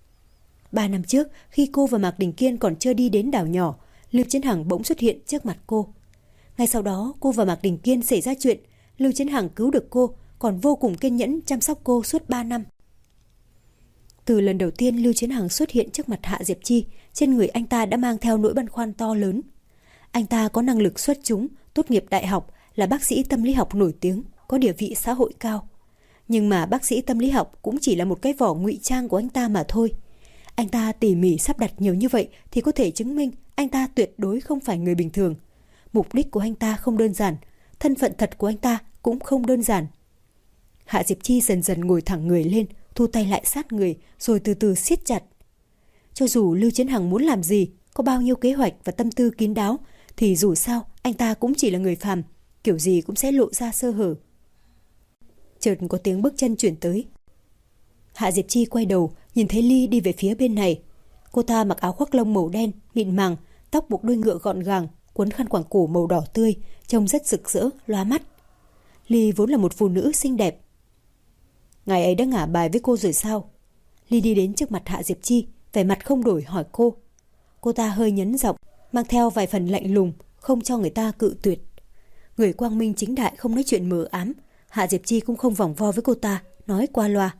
3 năm trước, khi cô và Mạc Đình Kiên còn chưa đi đến đảo nhỏ, Lưu Chiến Hằng bỗng xuất hiện trước mặt cô. Ngay sau đó, cô và Mạc Đình Kiên xảy ra chuyện. Lưu Chiến Hằng cứu được cô, còn vô cùng kiên nhẫn chăm sóc cô suốt 3 năm. Từ lần đầu tiên Lưu Chiến Hằng xuất hiện trước mặt Hạ Diệp Chi, trên người anh ta đã mang theo nỗi băn khoăn to lớn. Anh ta có năng lực xuất chúng, tốt nghiệp đại học, là bác sĩ tâm lý học nổi tiếng, có địa vị xã hội cao. Nhưng mà bác sĩ tâm lý học cũng chỉ là một cái vỏ ngụy trang của anh ta mà thôi. Anh ta tỉ mỉ sắp đặt nhiều như vậy thì có thể chứng minh anh ta tuyệt đối không phải người bình thường. Mục đích của anh ta không đơn giản, thân phận thật của anh ta cũng không đơn giản. Hạ Diệp Chi dần dần ngồi thẳng người lên, thu tay lại sát người, rồi từ từ siết chặt. Cho dù Lưu Chiến Hằng muốn làm gì, có bao nhiêu kế hoạch và tâm tư kín đáo, thì dù sao anh ta cũng chỉ là người phàm, kiểu gì cũng sẽ lộ ra sơ hở. Chợt có tiếng bước chân chuyển tới. Hạ Diệp Chi quay đầu, nhìn thấy Ly đi về phía bên này. Cô ta mặc áo khoác lông màu đen, mịn màng, tóc buộc đuôi ngựa gọn gàng, quấn khăn quàng cổ màu đỏ tươi, trông rất rực rỡ, lóa mắt. Ly vốn là một phụ nữ xinh đẹp. Ngài ấy đã ngả bài với cô rồi sao? Ly đi đến trước mặt Hạ Diệp Chi, vẻ mặt không đổi hỏi cô. Cô ta hơi nhấn giọng, mang theo vài phần lạnh lùng, không cho người ta cự tuyệt. Người quang minh chính đại không nói chuyện mờ ám, Hạ Diệp Chi cũng không vòng vo với cô ta, nói qua loa.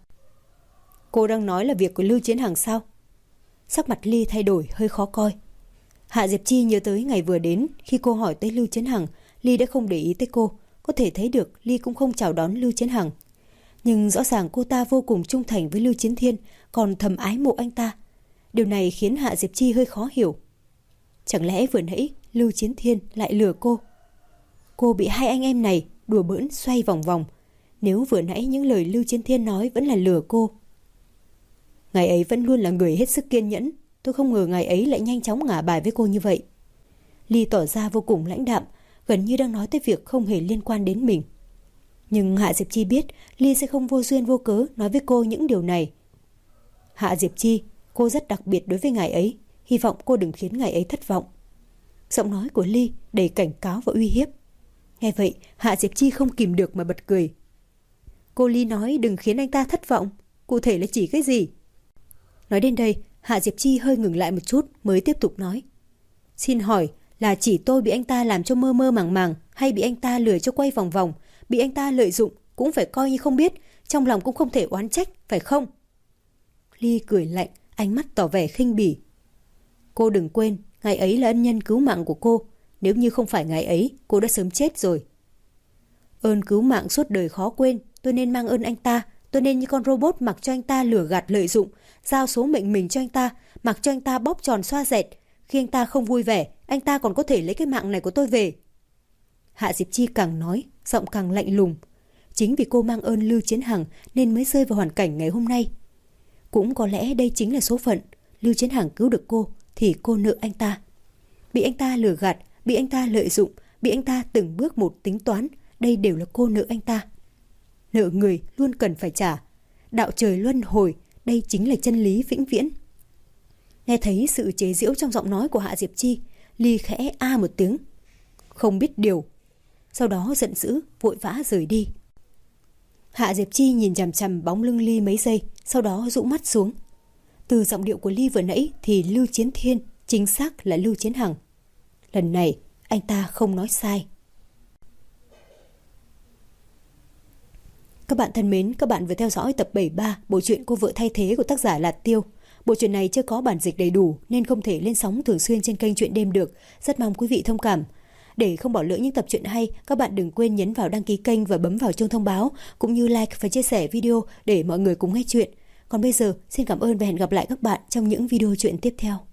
Cô đang nói là việc của Lưu Chiến Hằng sao? Sắc mặt Ly thay đổi hơi khó coi. Hạ Diệp Chi nhớ tới ngày vừa đến, khi cô hỏi tới Lưu Chiến Hằng, Ly đã không để ý tới cô. Có thể thấy được Ly cũng không chào đón Lưu Chiến Hằng. Nhưng rõ ràng cô ta vô cùng trung thành với Lưu Chiến Thiên, còn thầm ái mộ anh ta. Điều này khiến Hạ Diệp Chi hơi khó hiểu. Chẳng lẽ vừa nãy Lưu Chiến Thiên lại lừa cô? Cô bị hai anh em này đùa bỡn xoay vòng vòng. Nếu vừa nãy những lời Lưu Chiến Thiên nói vẫn là lừa cô. Ngài ấy vẫn luôn là người hết sức kiên nhẫn. Tôi không ngờ ngài ấy lại nhanh chóng ngả bài với cô như vậy. Ly tỏ ra vô cùng lãnh đạm, gần như đang nói tới việc không hề liên quan đến mình. Nhưng Hạ Diệp Chi biết Ly sẽ không vô duyên vô cớ nói với cô những điều này. Hạ Diệp Chi, cô rất đặc biệt đối với ngài ấy. Hy vọng cô đừng khiến ngài ấy thất vọng. Giọng nói của Ly đầy cảnh cáo và uy hiếp. Nghe vậy, Hạ Diệp Chi không kìm được mà bật cười. Cô Ly nói đừng khiến anh ta thất vọng. Cụ thể là chỉ cái gì? Nói đến đây, Hạ Diệp Chi hơi ngừng lại một chút mới tiếp tục nói. Xin hỏi là chỉ tôi bị anh ta làm cho mơ mơ màng màng, hay bị anh ta lừa cho quay vòng vòng, bị anh ta lợi dụng cũng phải coi như không biết, trong lòng cũng không thể oán trách, phải không? Ly cười lạnh, ánh mắt tỏ vẻ khinh bỉ. Cô đừng quên, ngài ấy là ân nhân cứu mạng của cô. Nếu như không phải ngài ấy, cô đã sớm chết rồi. Ơn cứu mạng suốt đời khó quên. Tôi nên mang ơn anh ta. Tôi nên như con robot mặc cho anh ta lừa gạt lợi dụng, giao số mệnh mình cho anh ta, mặc cho anh ta bóp tròn xoa dẹt. Khi anh ta không vui vẻ, anh ta còn có thể lấy cái mạng này của tôi về. Hạ Diệp Chi càng nói, giọng càng lạnh lùng. Chính vì cô mang ơn Lưu Chiến Hằng nên mới rơi vào hoàn cảnh ngày hôm nay. Cũng có lẽ đây chính là số phận. Lưu Chiến Hằng cứu được cô thì cô nợ anh ta. Bị anh ta lừa gạt, bị anh ta lợi dụng, bị anh ta từng bước một tính toán, đây đều là cô nợ anh ta. Nợ người luôn cần phải trả. Đạo trời luân hồi, đây chính là chân lý vĩnh viễn. Nghe thấy sự chế giễu trong giọng nói của Hạ Diệp Chi, Ly khẽ a một tiếng. Không biết điều. Sau đó giận dữ, vội vã rời đi. Hạ Diệp Chi nhìn chằm chằm bóng lưng Ly mấy giây, sau đó rũ mắt xuống. Từ giọng điệu của Ly vừa nãy thì Lưu Chiến Thiên chính xác là Lưu Chiến Hằng. Lần này anh ta không nói sai. Các bạn thân mến, các bạn vừa theo dõi tập 73 bộ truyện Cô Vợ Thay Thế của tác giả Lạt Tiêu. Bộ truyện này chưa có bản dịch đầy đủ nên không thể lên sóng thường xuyên trên kênh Truyện Đêm được. Rất mong quý vị thông cảm. Để không bỏ lỡ những tập truyện hay, các bạn đừng quên nhấn vào đăng ký kênh và bấm vào chuông thông báo, cũng như like và chia sẻ video để mọi người cùng nghe chuyện. Còn bây giờ, xin cảm ơn và hẹn gặp lại các bạn trong những video truyện tiếp theo.